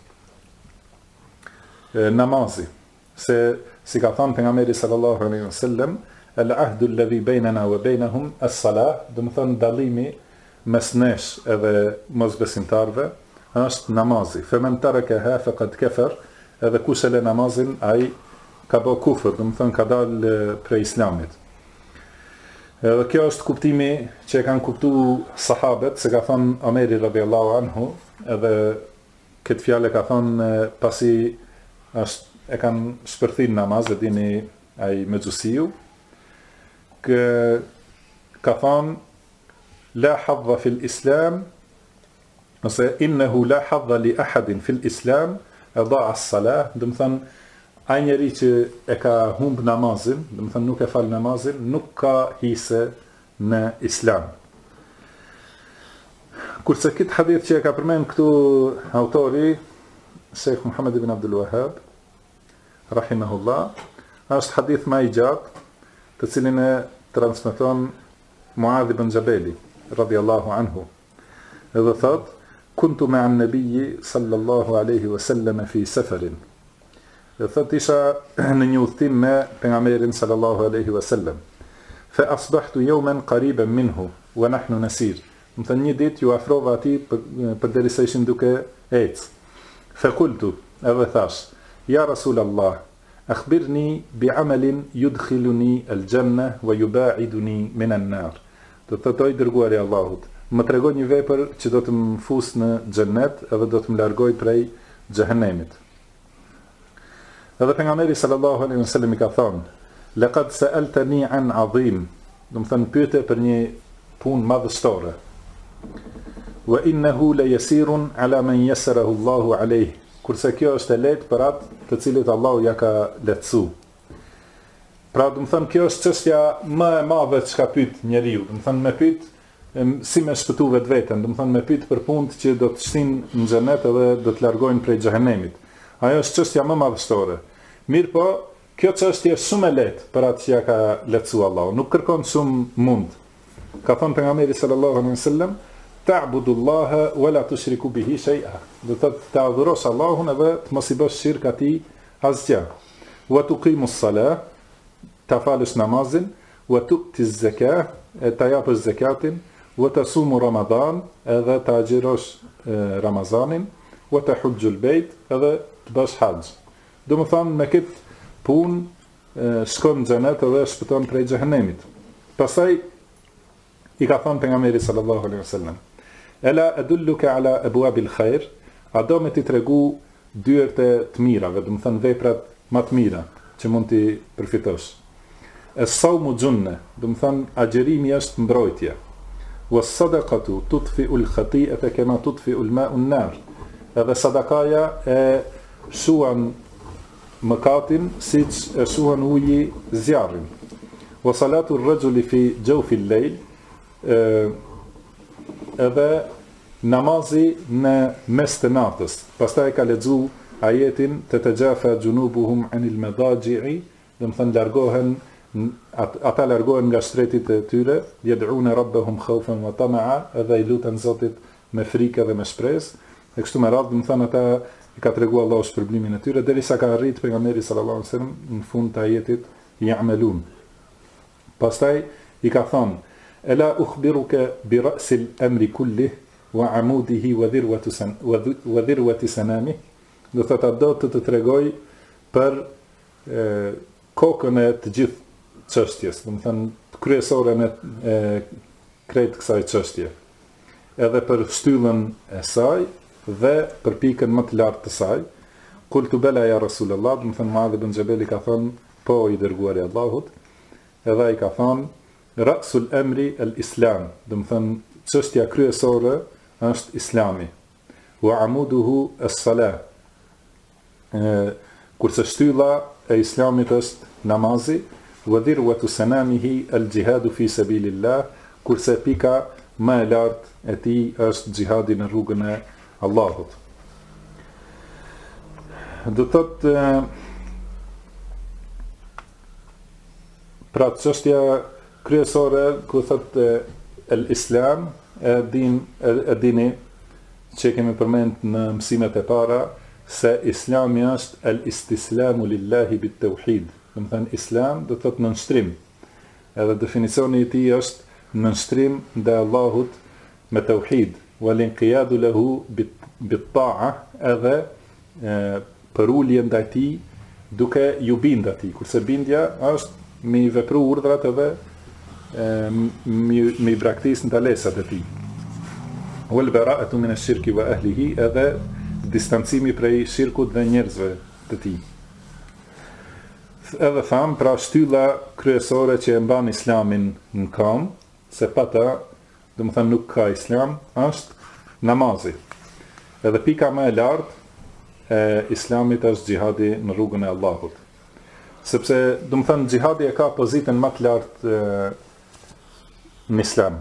namazi. Se si ka thënë pejgamberi sallallahu alaihi wasallam, al-ahdu alladhi baynana wa baynahum as-salah, do të thënë dallimi mes nesh edhe mosbesimtarve është namazi. Femen tarakaha faqad kafar, edhe kush e lë namazin ai ka bë kufër, do të thonë ka dalë prej islamit. Edhe kjo është kuptimi që e kanë kuptuar sahabët, se ka thënë Omeri radhiyallahu anhu, edhe këtë fjalë ka thënë pasi e kanë shpërthin namaz, e dini ai Mejusiu, ka thënë la hadha fil islam, ose innehu la hadha li ahadin fil islam edaa as-salah, do të thënë ai njeri që e ka humb namazin, do të thënë nuk e fal namazin, nuk ka hise në islam. Kurse këtë hadith që e ka përmend këtu autori Sheikh Muhammad ibn Abdul Wahhab rahimahullah, është hadith më i gjatë, të cilin e transmeton Muadh ibn Jabali radhiyallahu anhu. Edhe thot: "Kuntu ma'a an-nabiy sallallahu alaihi wasallam fi safarin." Dhe thot isha në një udhtim me pejgamberin sallallahu alaihi wasallam. Fa asbahtu yawman qariban minhu wa nahnu nasir. Më thënë një ditë ju afrova atij përderisa ishim duke ecë. Fa qultu, edhe thash: "Ya Rasul Allah, akhbirni bi'amalin yudkhiluni al-janna wa yuba'iduni min an-nar." Do të thotoj dërguari i Allahut, më tregon një vepër që do të më fusë në xhennet edhe do të më largoj prej xhehenemit. Edhe pejgamberi sallallahu alaihi wasallam i ka thonë: "Laqad sa'altani an 'azim", do të thënë pyete për një punë madhështore. "Wa innahu la yasirun 'ala man yassarahu Allahu alayh", kurse kjo është e lehtë për atë të cilët Allahu ja ka lehtësuar. Pra, do të thënë kjo është çështja më e madhe që ka pyet njeriu, do të thënë me pyet si me shpëtu vetveten, do të thënë me pyet për punët që do të shtin në xhenet edhe do të largojnë prej xhehenemit. Ajo është çështja më madhështore. Mirë po, kjo çështje është shumë e lehtë për atë që ja ka lehtësuar Allahu, nuk kërkon shumë mund. Ka thënë pejgamberi sallallahu alaihi wasallam: "Ta'budullaha wa la tushriku bihi shay'a." Do të thotë të adhurosh Allahun edhe të mos i bësh shirk atij asgjë. "Wa tuqimus-salah", ta falësh namazin, "wa tu'tiz-zakah", ta japësh zakatin, "wa tasumu Ramadan", edhe ta agjirosh Ramazanin, "wa tahujjul bayt", edhe të bësh haxh. Do të thonë me këtë punë shkon në xhenet edhe shpëton prej xhehenemit. Pastaj i ka thënë pejgamberi sallallahu alaihi wasallam: "Ela adulluka ala abwabil khair", a do me t'i tregu dyert e të mirave, do të thënë veprat më të mira që mund t'i përfitosh. "Es-sawmu junne", do të thënë agjerimi është mbrojtje. "Was-sadaqatu tudfi'u al-khati'ata kama tudfi'u al-ma'u an-nar", edhe sadakaja e shuan mëkatin siç e shuan uji zjarrin. "Wa salatu ar-rajuli fi jawfi al-layl", edhe namazi në mes të natës. Pastaj ka lexuar ajetin tatajafa junubuhum anil madaji'i, do të thënë largohen ata largohen nga shtretit e tyre, yad'una rabbahum khawfan wa tama'a, edhe i lutën Zotit me frikë dhe me shpresë. E kështu me radhë, do të thënë ata i ka treguar Allahu shpërblimin e tyre derisa ka arrit pejgamberi sallallahu alaihi wasallam në fund të ajetit ya'malun. Pastaj i ka thonë: "Ela ukhbiruka bi ra'sil amri kullih wa 'amudihi wa dhirwati sanamih", do thotë do të tregoj për kokën e të gjithë çështjes, do të thënë kryesorën e krejt kësaj çështje, edhe për shtyllën e saj dhe për pikën më të lartë të saj. "Qultu bala ya Rasulullah", do të thënë Muadh ibn Jabali ka thënë: "Po, i dërguari i Allahut." Edhe ai ka thënë: "Ra'sul amri al-islam", do të thënë çështja kryesore është Islami. "Wa 'amuduhu as-salah", kurse shtylla e Islamit është namazi. "Wa dhirwatu sanamihi al-jihadu fi sabilillah", kurse pika më e lartë e tij është xhihadi në rrugën e Allahut. Do thotë pra çështja kryesore ku thotë el-Islam, e dini që kemi përmend në mësimet e para se Islami është el-istislamu lillahi bit-tauhid. Do të thënë Islam do të thotë nënshtrim. Edhe definicioni i tij është nënshtrim ndaj Allahut me tauhid, wal inqiyadu lahu bit ta'a, edhe për ulje ndaj tij duke ju bind atij. Kurse bindja është me i vepru urdhrat edhe me i braktis në talesat e tij. Wal bara'atu min ash-shirki wa ahlihi, edhe distancimi prej shirkut dhe njerëzve të tij. Edhe tham, pra shtylla kryesore që e mban islamin në kam, se pa ta, do më thënë nuk ka islam, është namazi. Edhe pika më e lartë e islamit është gjihadi në rrugën e Allahut. Sepse, do më thënë, gjihadi e ka pozitën më të lartë në islam.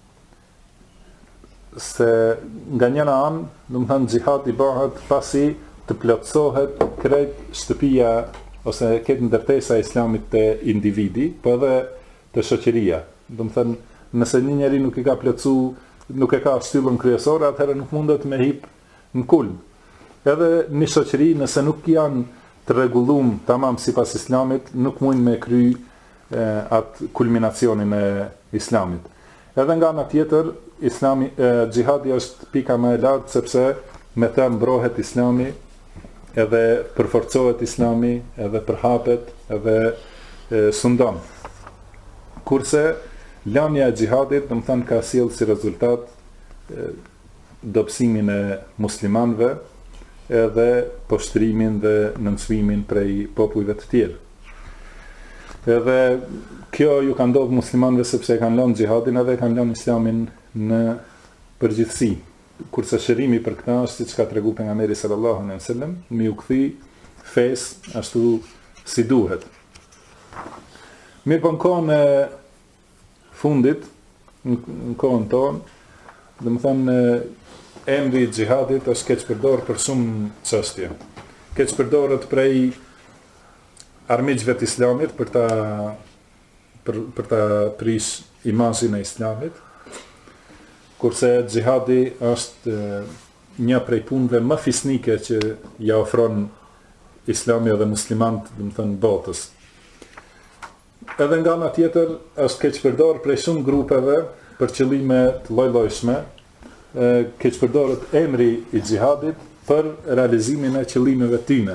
Se nga njëra anë, do më thënë, gjihadi bëhet pasi të plotësohet krejt shtëpia ose këtë ndërtesa e islamit të individi, po edhe të shoqëria. Do më thënë, nëse një njeri nuk i ka plotësu, nuk e ka shtyllën kryesore, atëherë nuk mundet me hip në kulm. Edhe një shoqëri, nëse nuk janë të rregullum tamam sipas islamit, nuk mund me kry atë kulminacionin e islamit. Edhe nga ana tjetër, gjihadi është pika më e lartë, sepse me të mbrohet islami, edhe përforcohet islami, edhe përhapet, edhe sundon. Kurse lania e gjihadit, do më thënë, ka sjellë si rezultat dobësimin e muslimanëve, edhe poshtrimin dhe nënçmimin prej popujve të tjerë. Edhe kjo ju ka ndodhur muslimanëve sepse kanë lënë gjihadin edhe kanë lënë islamin në përgjithësi. Kurse shërimi për këta është siç ka treguar pejgamberi sallallahu alaihi wasallam, mi u kthi fesë ashtu si duhet. Mirë, po në kohën e fundit, në kohën tonë, dhe më thënë, emri i gjihadit është keq përdorur për shumë çështje. Keq përdoret prej armiqve të islamit për ta prish imazhin e islamit, kurse gjihadi është një prej punëve më fisnike që ja ofron islami edhe muslimant, dhe më thënë, botës. Edhe nga ana tjetër është keq përdorur prej shumë grupeve për qëllime të lloj-llojshme, keq përdoret emri i gjihadit për realizimin e qëllimeve tyne.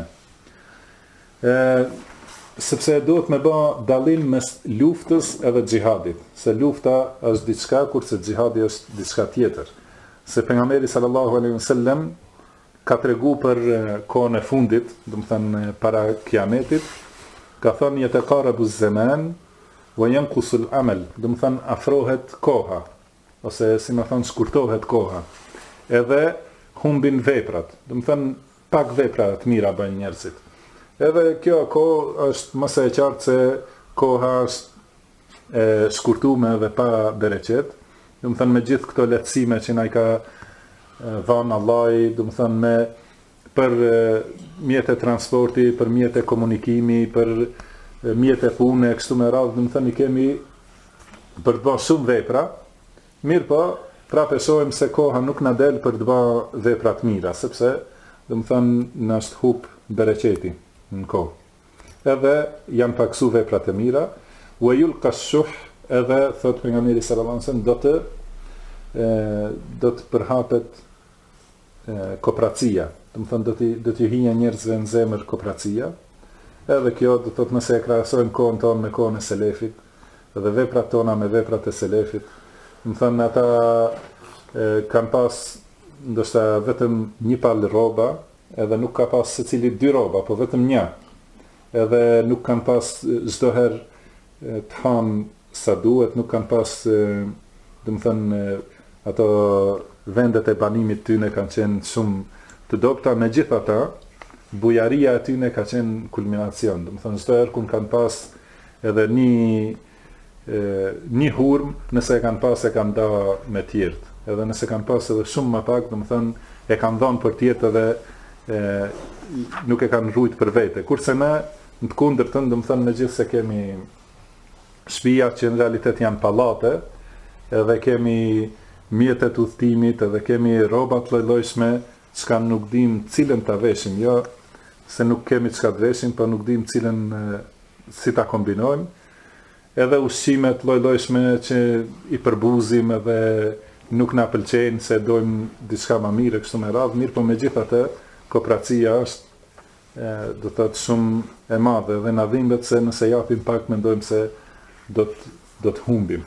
Sepse duhet me bë dallim mes luftës edhe gjihadit, se lufta është diçka kurse gjihadi është diçka tjetër. Se pejgamberi sallallahu alaihi wasallam ka treguar për kohën e fundit, do të thënë para kiametit, ka thënë yataqarabu az-zaman wa yanqusu al-amal, do të thënë afrohet koha, ose si më thënë shkurtohet koha. Edhe humbin veprat, do të thënë pak vepra të mira bëjnë njerëzit. Edhe kjo kohë është më së e qartë se koha është e shkurtuar dhe pa bereqet. Do të thënë me gjithë këto lehtësime që na i ka vënë Allahu, do të thënë për mjete transporti, për mjete komunikimi, për mjete pune, kështu me radhë, do të thënë i kemi për të bërë shumë vepra. Mirë po, prapë shohim se koha nuk na del për të bërë vepra të mira, sepse do të thënë na është humb bereqeti në kohë. Edhe janë paksu veprat e mira, u e yulqa ash-shuh, edhe thot pejgamberi sallallahu alaihi wasallam, do të përhapet kopracia, do të thënë do të hinja njerëzve në zemër kopracia. Edhe kjo do të thotë nëse e krahasojmë kohën tonë me kohën e selefit, dhe veprat tona me veprat e selefit, do të thënë ata kanë pas ndoshta vetëm një palë rroba, edhe nuk ka pas secili 2 rroba, po vetëm një. Edhe nuk kanë pas çdo herë të hanë sa duhet, nuk kanë pas, do të thënë, ato vendet e banimit tyne kanë qenë shumë të dobta, megjithatë, bujaria e tyne ka qenë kulminacion. Do të thënë çdo herë kur kanë pas edhe një hurm, nëse e kanë pas e kanë da me tjertë. Edhe nëse kanë pas edhe shumë më pak, do të thënë e kanë dhënë për tjertë edhe nuk e kanë rrujt për vete. Kurse ne, në të kundërtën, do të thënë me gjithë se kemi shtëpia që në realitet janë pallate, edhe kemi mjetet udhëtimit, edhe kemi rroba të lloj-llojshme, çka nuk dim cilën ta veshim, jo se nuk kemi çka të veshim, po nuk dim cilën si ta kombinojmë. Edhe ushqimet lloj-llojshme që i përbuzim, edhe nuk na pëlqen se dojmë diçka më mirë kështu me radhë, mirë po megjithatë kooperacia është do të thotë shumë e madhe dhe na dhimbet se nëse japim pak mendojmë se do të humbim.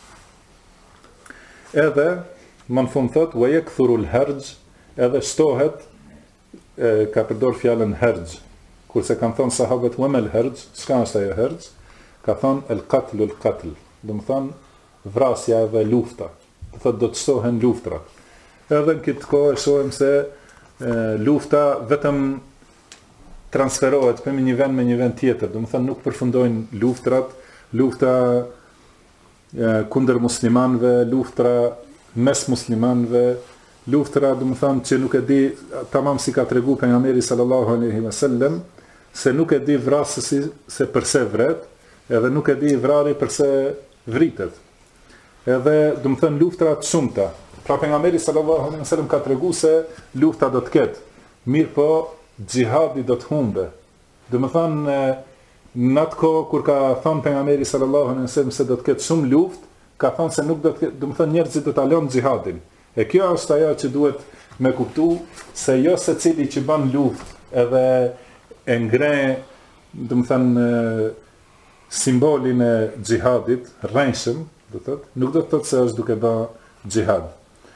Edhe më në fund thot wa yakthuru al-harj, edhe shtohet ka përdor fjalën harj, kurse kanë thonë sahabët wa mal harj, çka është ajo harj? Ka thonë al-qatl al-qatl, do të thonë vrasja dhe lufta. Do thotë do të shtohen luftrat. Edhe në këtë kohë shohim se lufta vetëm transferohet për një vend me një vend tjetër, do të thonë nuk përfundojnë luftrat, lufta kundër muslimanëve, luftra mes muslimanëve, luftra do të thonë që nuk e di tamam si ka tregu pejgamberi sallallahu alaihi wasallam, se nuk e di vrasësi se pse vret, edhe nuk e di vrari pse vritet. Edhe do të thënë luftra të shumta. Pra pejgamberi sallallahu alaihi wasallam ka treguar se lufta do të ketë, mirë po xhihadi do të humbe. Do të thënë në atë kohë kur ka thënë pejgamberi sallallahu alaihi wasallam se do të ketë shumë luftë, ka thënë se nuk do të ketë, do të thënë njerëzit do ta lënë xhihadin. E kjo është ajo që duhet me kuptu, se jo secili që bën luftë edhe e ngre, do të thënë simbolin e xhihadit, rrenshëm, do të thotë, nuk do të thotë se është duke bërë xhihad.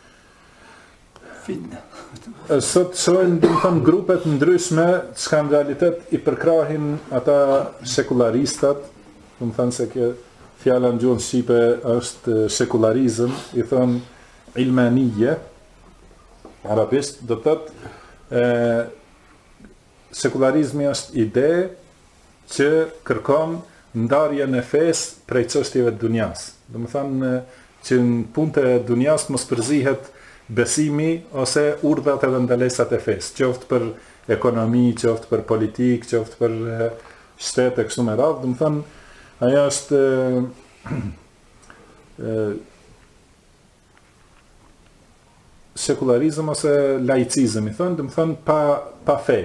Fitna. Sot shohim, do të thënë, grupet ndryshme që në realitet i përkrahin ata sekularistat, do të thënë se kjo fjala në gjuhën shqipe është sekularizëm, i thonë ilmanije, arabisht, do të thotë sekularizmi është ide që kërkon ndarjen e fesë prej çështjeve të dunjas. Do të thënë që në punët e dunjas mos përzihet besimi ose urdhat edhe ndalesat e fesë, qoftë për ekonomi, qoftë për politikë, qoftë për shtete kështu me radhë. Do të thënë ajo është sekularizëm ose laicizëm, i thënë, do të thënë pa fe.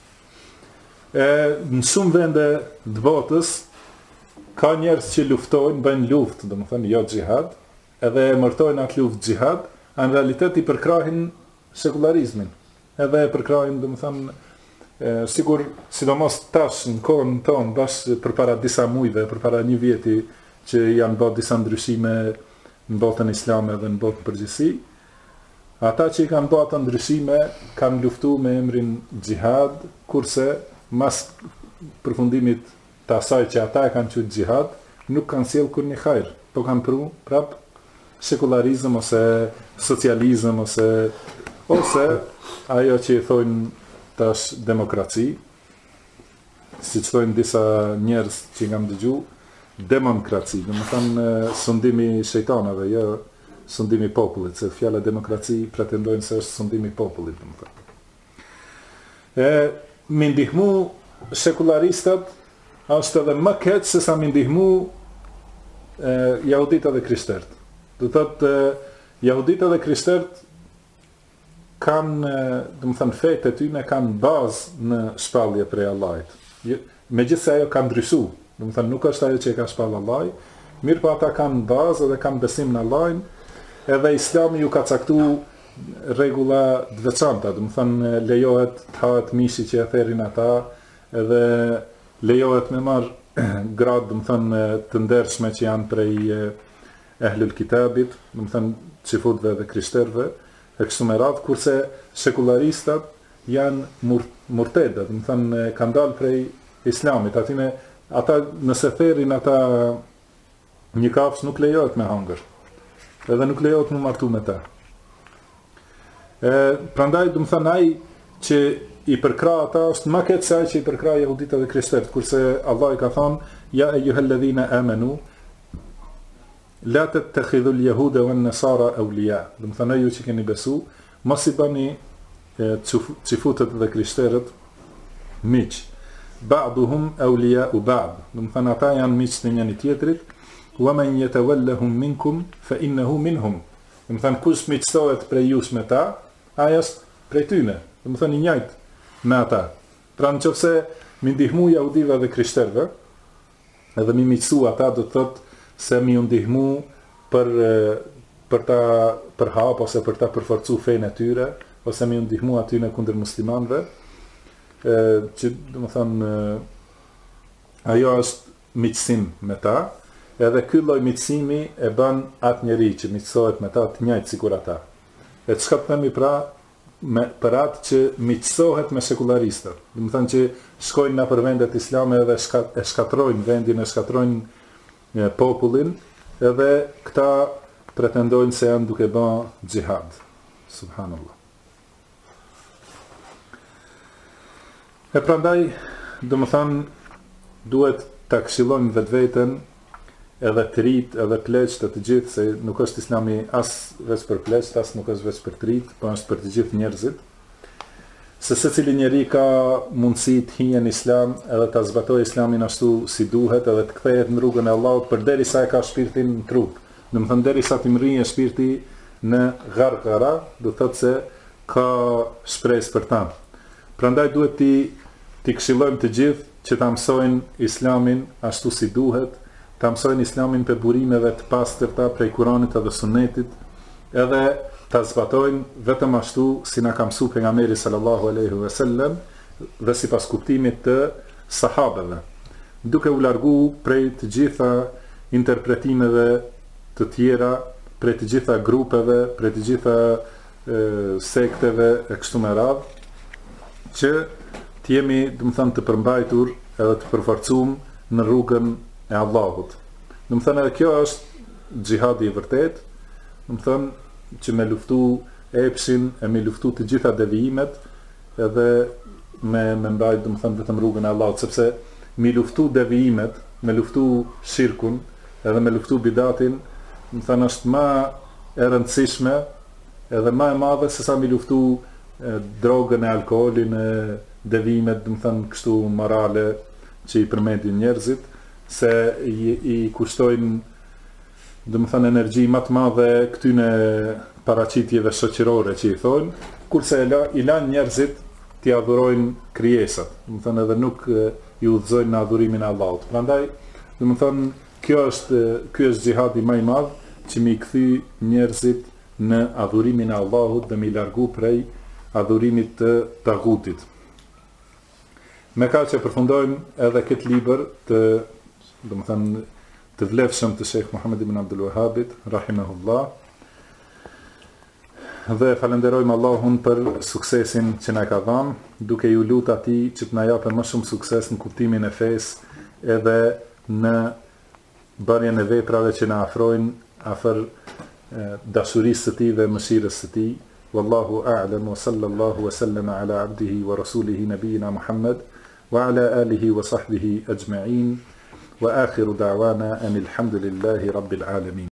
Në shumë vende të botës ka njerëz që luftojnë, bëjnë luftë, do të thënë jo xhihad, edhe emërtojnë atë luftë xhihad, në realitet i përkrahin sekularizmin. Edhe e përkrahin, do të thënë, sigur sidomos tash në kohën tonë, bashkë përpara disa muajve, përpara një vjeti që janë bërë disa ndryshime në botën islame dhe në botën përgjithësi, ata që i kanë bërë ato ndryshime kanë luftuar me emrin xhihad, kurse mas përfundimit të asaj që ata e kanë qenë xhihad, nuk kanë sjellë kur një hajër, po kanë pru prap sekularizëm ose socializëm ose ajo që i thojnë tash demokraci, si që thojnë disa njerëz që nga më dëgju, demokraci, do të thënë sundimi shejtanave, jo sundimi popullit, se fjala demokraci pretendojnë se është sundimi popullit, do të thënë. Mi ndihmu sekularistat është edhe më keq se sa mi ndihmu jahudita dhe krishterët. Do thotë jahudita dhe krishterët kanë, do të thënë, fejtë e tyne kanë bazë në shpallje prej Allahit. Megjithse ajo ka ndryshu, do të thënë nuk është ajo që e ka shpallë Allahi, mirë po ata kanë bazë dhe kanë besim në Allahin, edhe Islami ju ka caktu rregulla të veçanta, do të thënë lejohet të hahet mishi që e therrin ata, edhe lejohet me marr gradë, do të thënë të ndershme që janë prej ehlul kitabit, do të thënë xifutëve dhe krishterëve, e kështu me radhë, kurse sekularistat janë murteda, do të thënë kanë dalë prej Islamit, atine ata nëse therrin ata një kafsh nuk lejohet me hangër, edhe nuk lejohet me martu me ta. Prandaj do të thënë ai që i përkra ata është më keq se ai që i përkra jehudita dhe krishterët, kurse Allah i ka thënë ja ayyuhalladhina amanu la tattakhidhu al-yahuda wan-nasara awliya. Do të thënë ju që keni besu, mos i bani çifutët dhe krishterët miq. Ba'duhum awliya'u ba'd. Do të thënë ata janë miq të njëri tjetrit, wa man yatawallahum minkum fa innahu minhum. Do të thënë kush miqësohet prej jush me ta, ai është prej tyne. Do të thënë i njëjtë me ata. Pra nëse mi ndihmu jahudive dhe krishterëve, edhe mi miqësu ata, do të thotë se mi ndihmu për për ta përhap ose për ta përforcu fenë e tyre, ose me ndihmu atyre kundër muslimanëve, që do të thonë ajo është miqësim me ta, edhe ky lloj miqësimi e bën atë njeri që miqësohet me ta të njëjtë sikur ata. E çka të themi pra për atë që miqësohet me sekularistët. Do të thonë që shkojnë nëpër vendet islame dhe e shkatrojnë vendin, e shkatrojnë popullin, edhe këta pretendojnë se janë duke bërë xhihad. Subhanallah. E prandaj, do të thonë, duhet ta këshillojmë vetveten edhe të rit, edhe pleqt, të gjithë, se nuk është islami as veç për pleqt, as nuk është veç për të rit, po është për të gjithë njerëzit. Se secili njeri ka mundësi të hijë në islam, edhe ta zbatojë islamin ashtu si duhet, edhe të kthehet në rrugën e Allahut përderisa e ka shpirtin në trup. Do të thonë derisa të mrije shpirti në gargara, do të thotë se ka shpresë për ta. Prandaj duhet t'i këshillojmë të gjithë që ta mësojnë islamin ashtu si duhet, ta mësojnë islamin për burimeve të pastërta prej Kuranit edhe Sunetit, edhe ta zbatojnë vetëm ashtu si na ka mësuar pejgamberi sallallahu alaihi wasallam dhe sipas kuptimit të sahabeve, duke u largu prej të gjitha interpretimeve të tjera, prej të gjitha grupeve, prej të gjitha sekteve e kështu me radhë, që t'jemi, do të thënë, të përmbajtur edhe të përforcuar në rrugën e Allahut. Do të thënë edhe kjo është xhihadi i vërtet, do të thënë që me luftu epshin, e me luftu të gjitha devijimet, edhe me mbajt, do të thënë, vetëm rrugën e Allahut, sepse me luftu devijimet, me luftu shirkun, edhe me luftu bidatin, do të thënë është më e rëndësishme, edhe më e madhe se sa me luftu drogën e alkoolin, e devijimet, do të thënë kështu morale që i përmendin njerëzit, se i kushtojnë, do të thënë, energji më të madhe këtyne paraqitjeve shoqërore që i thonë, kurse i lanë njerëzit t'i adhurojnë krijesat, do të thënë edhe nuk i udhëzojnë në adhurimin e Allahut. Prandaj, do të thënë, ky është xhihadi më i madh, që mi kthy njerëzit në adhurimin e Allahut dhe mi largu prej adhurimit të tagutit. Me ka që përfundojmë edhe këtë libër të, do të thënë, të vlefshëm të Sheikh Muhammed ibn Abdul Wahhabit, rahimahullah, dhe falenderojmë Allahun për suksesin që na ka dhënë, duke ju lutur atij që të na japë më shumë sukses në kuptimin e fesë edhe në bërjen e veprave që na afrojnë afër dashurisë së tij dhe mëshirës së tij. Wallahu a'lam, wa sallallahu wa sallama ala abdihi wa rasulihi nabiyina Muhammad wa ala alihi wa sahbihi ajma'in, wa akhiru da'wana anil hamdulillahi rabbil alamin.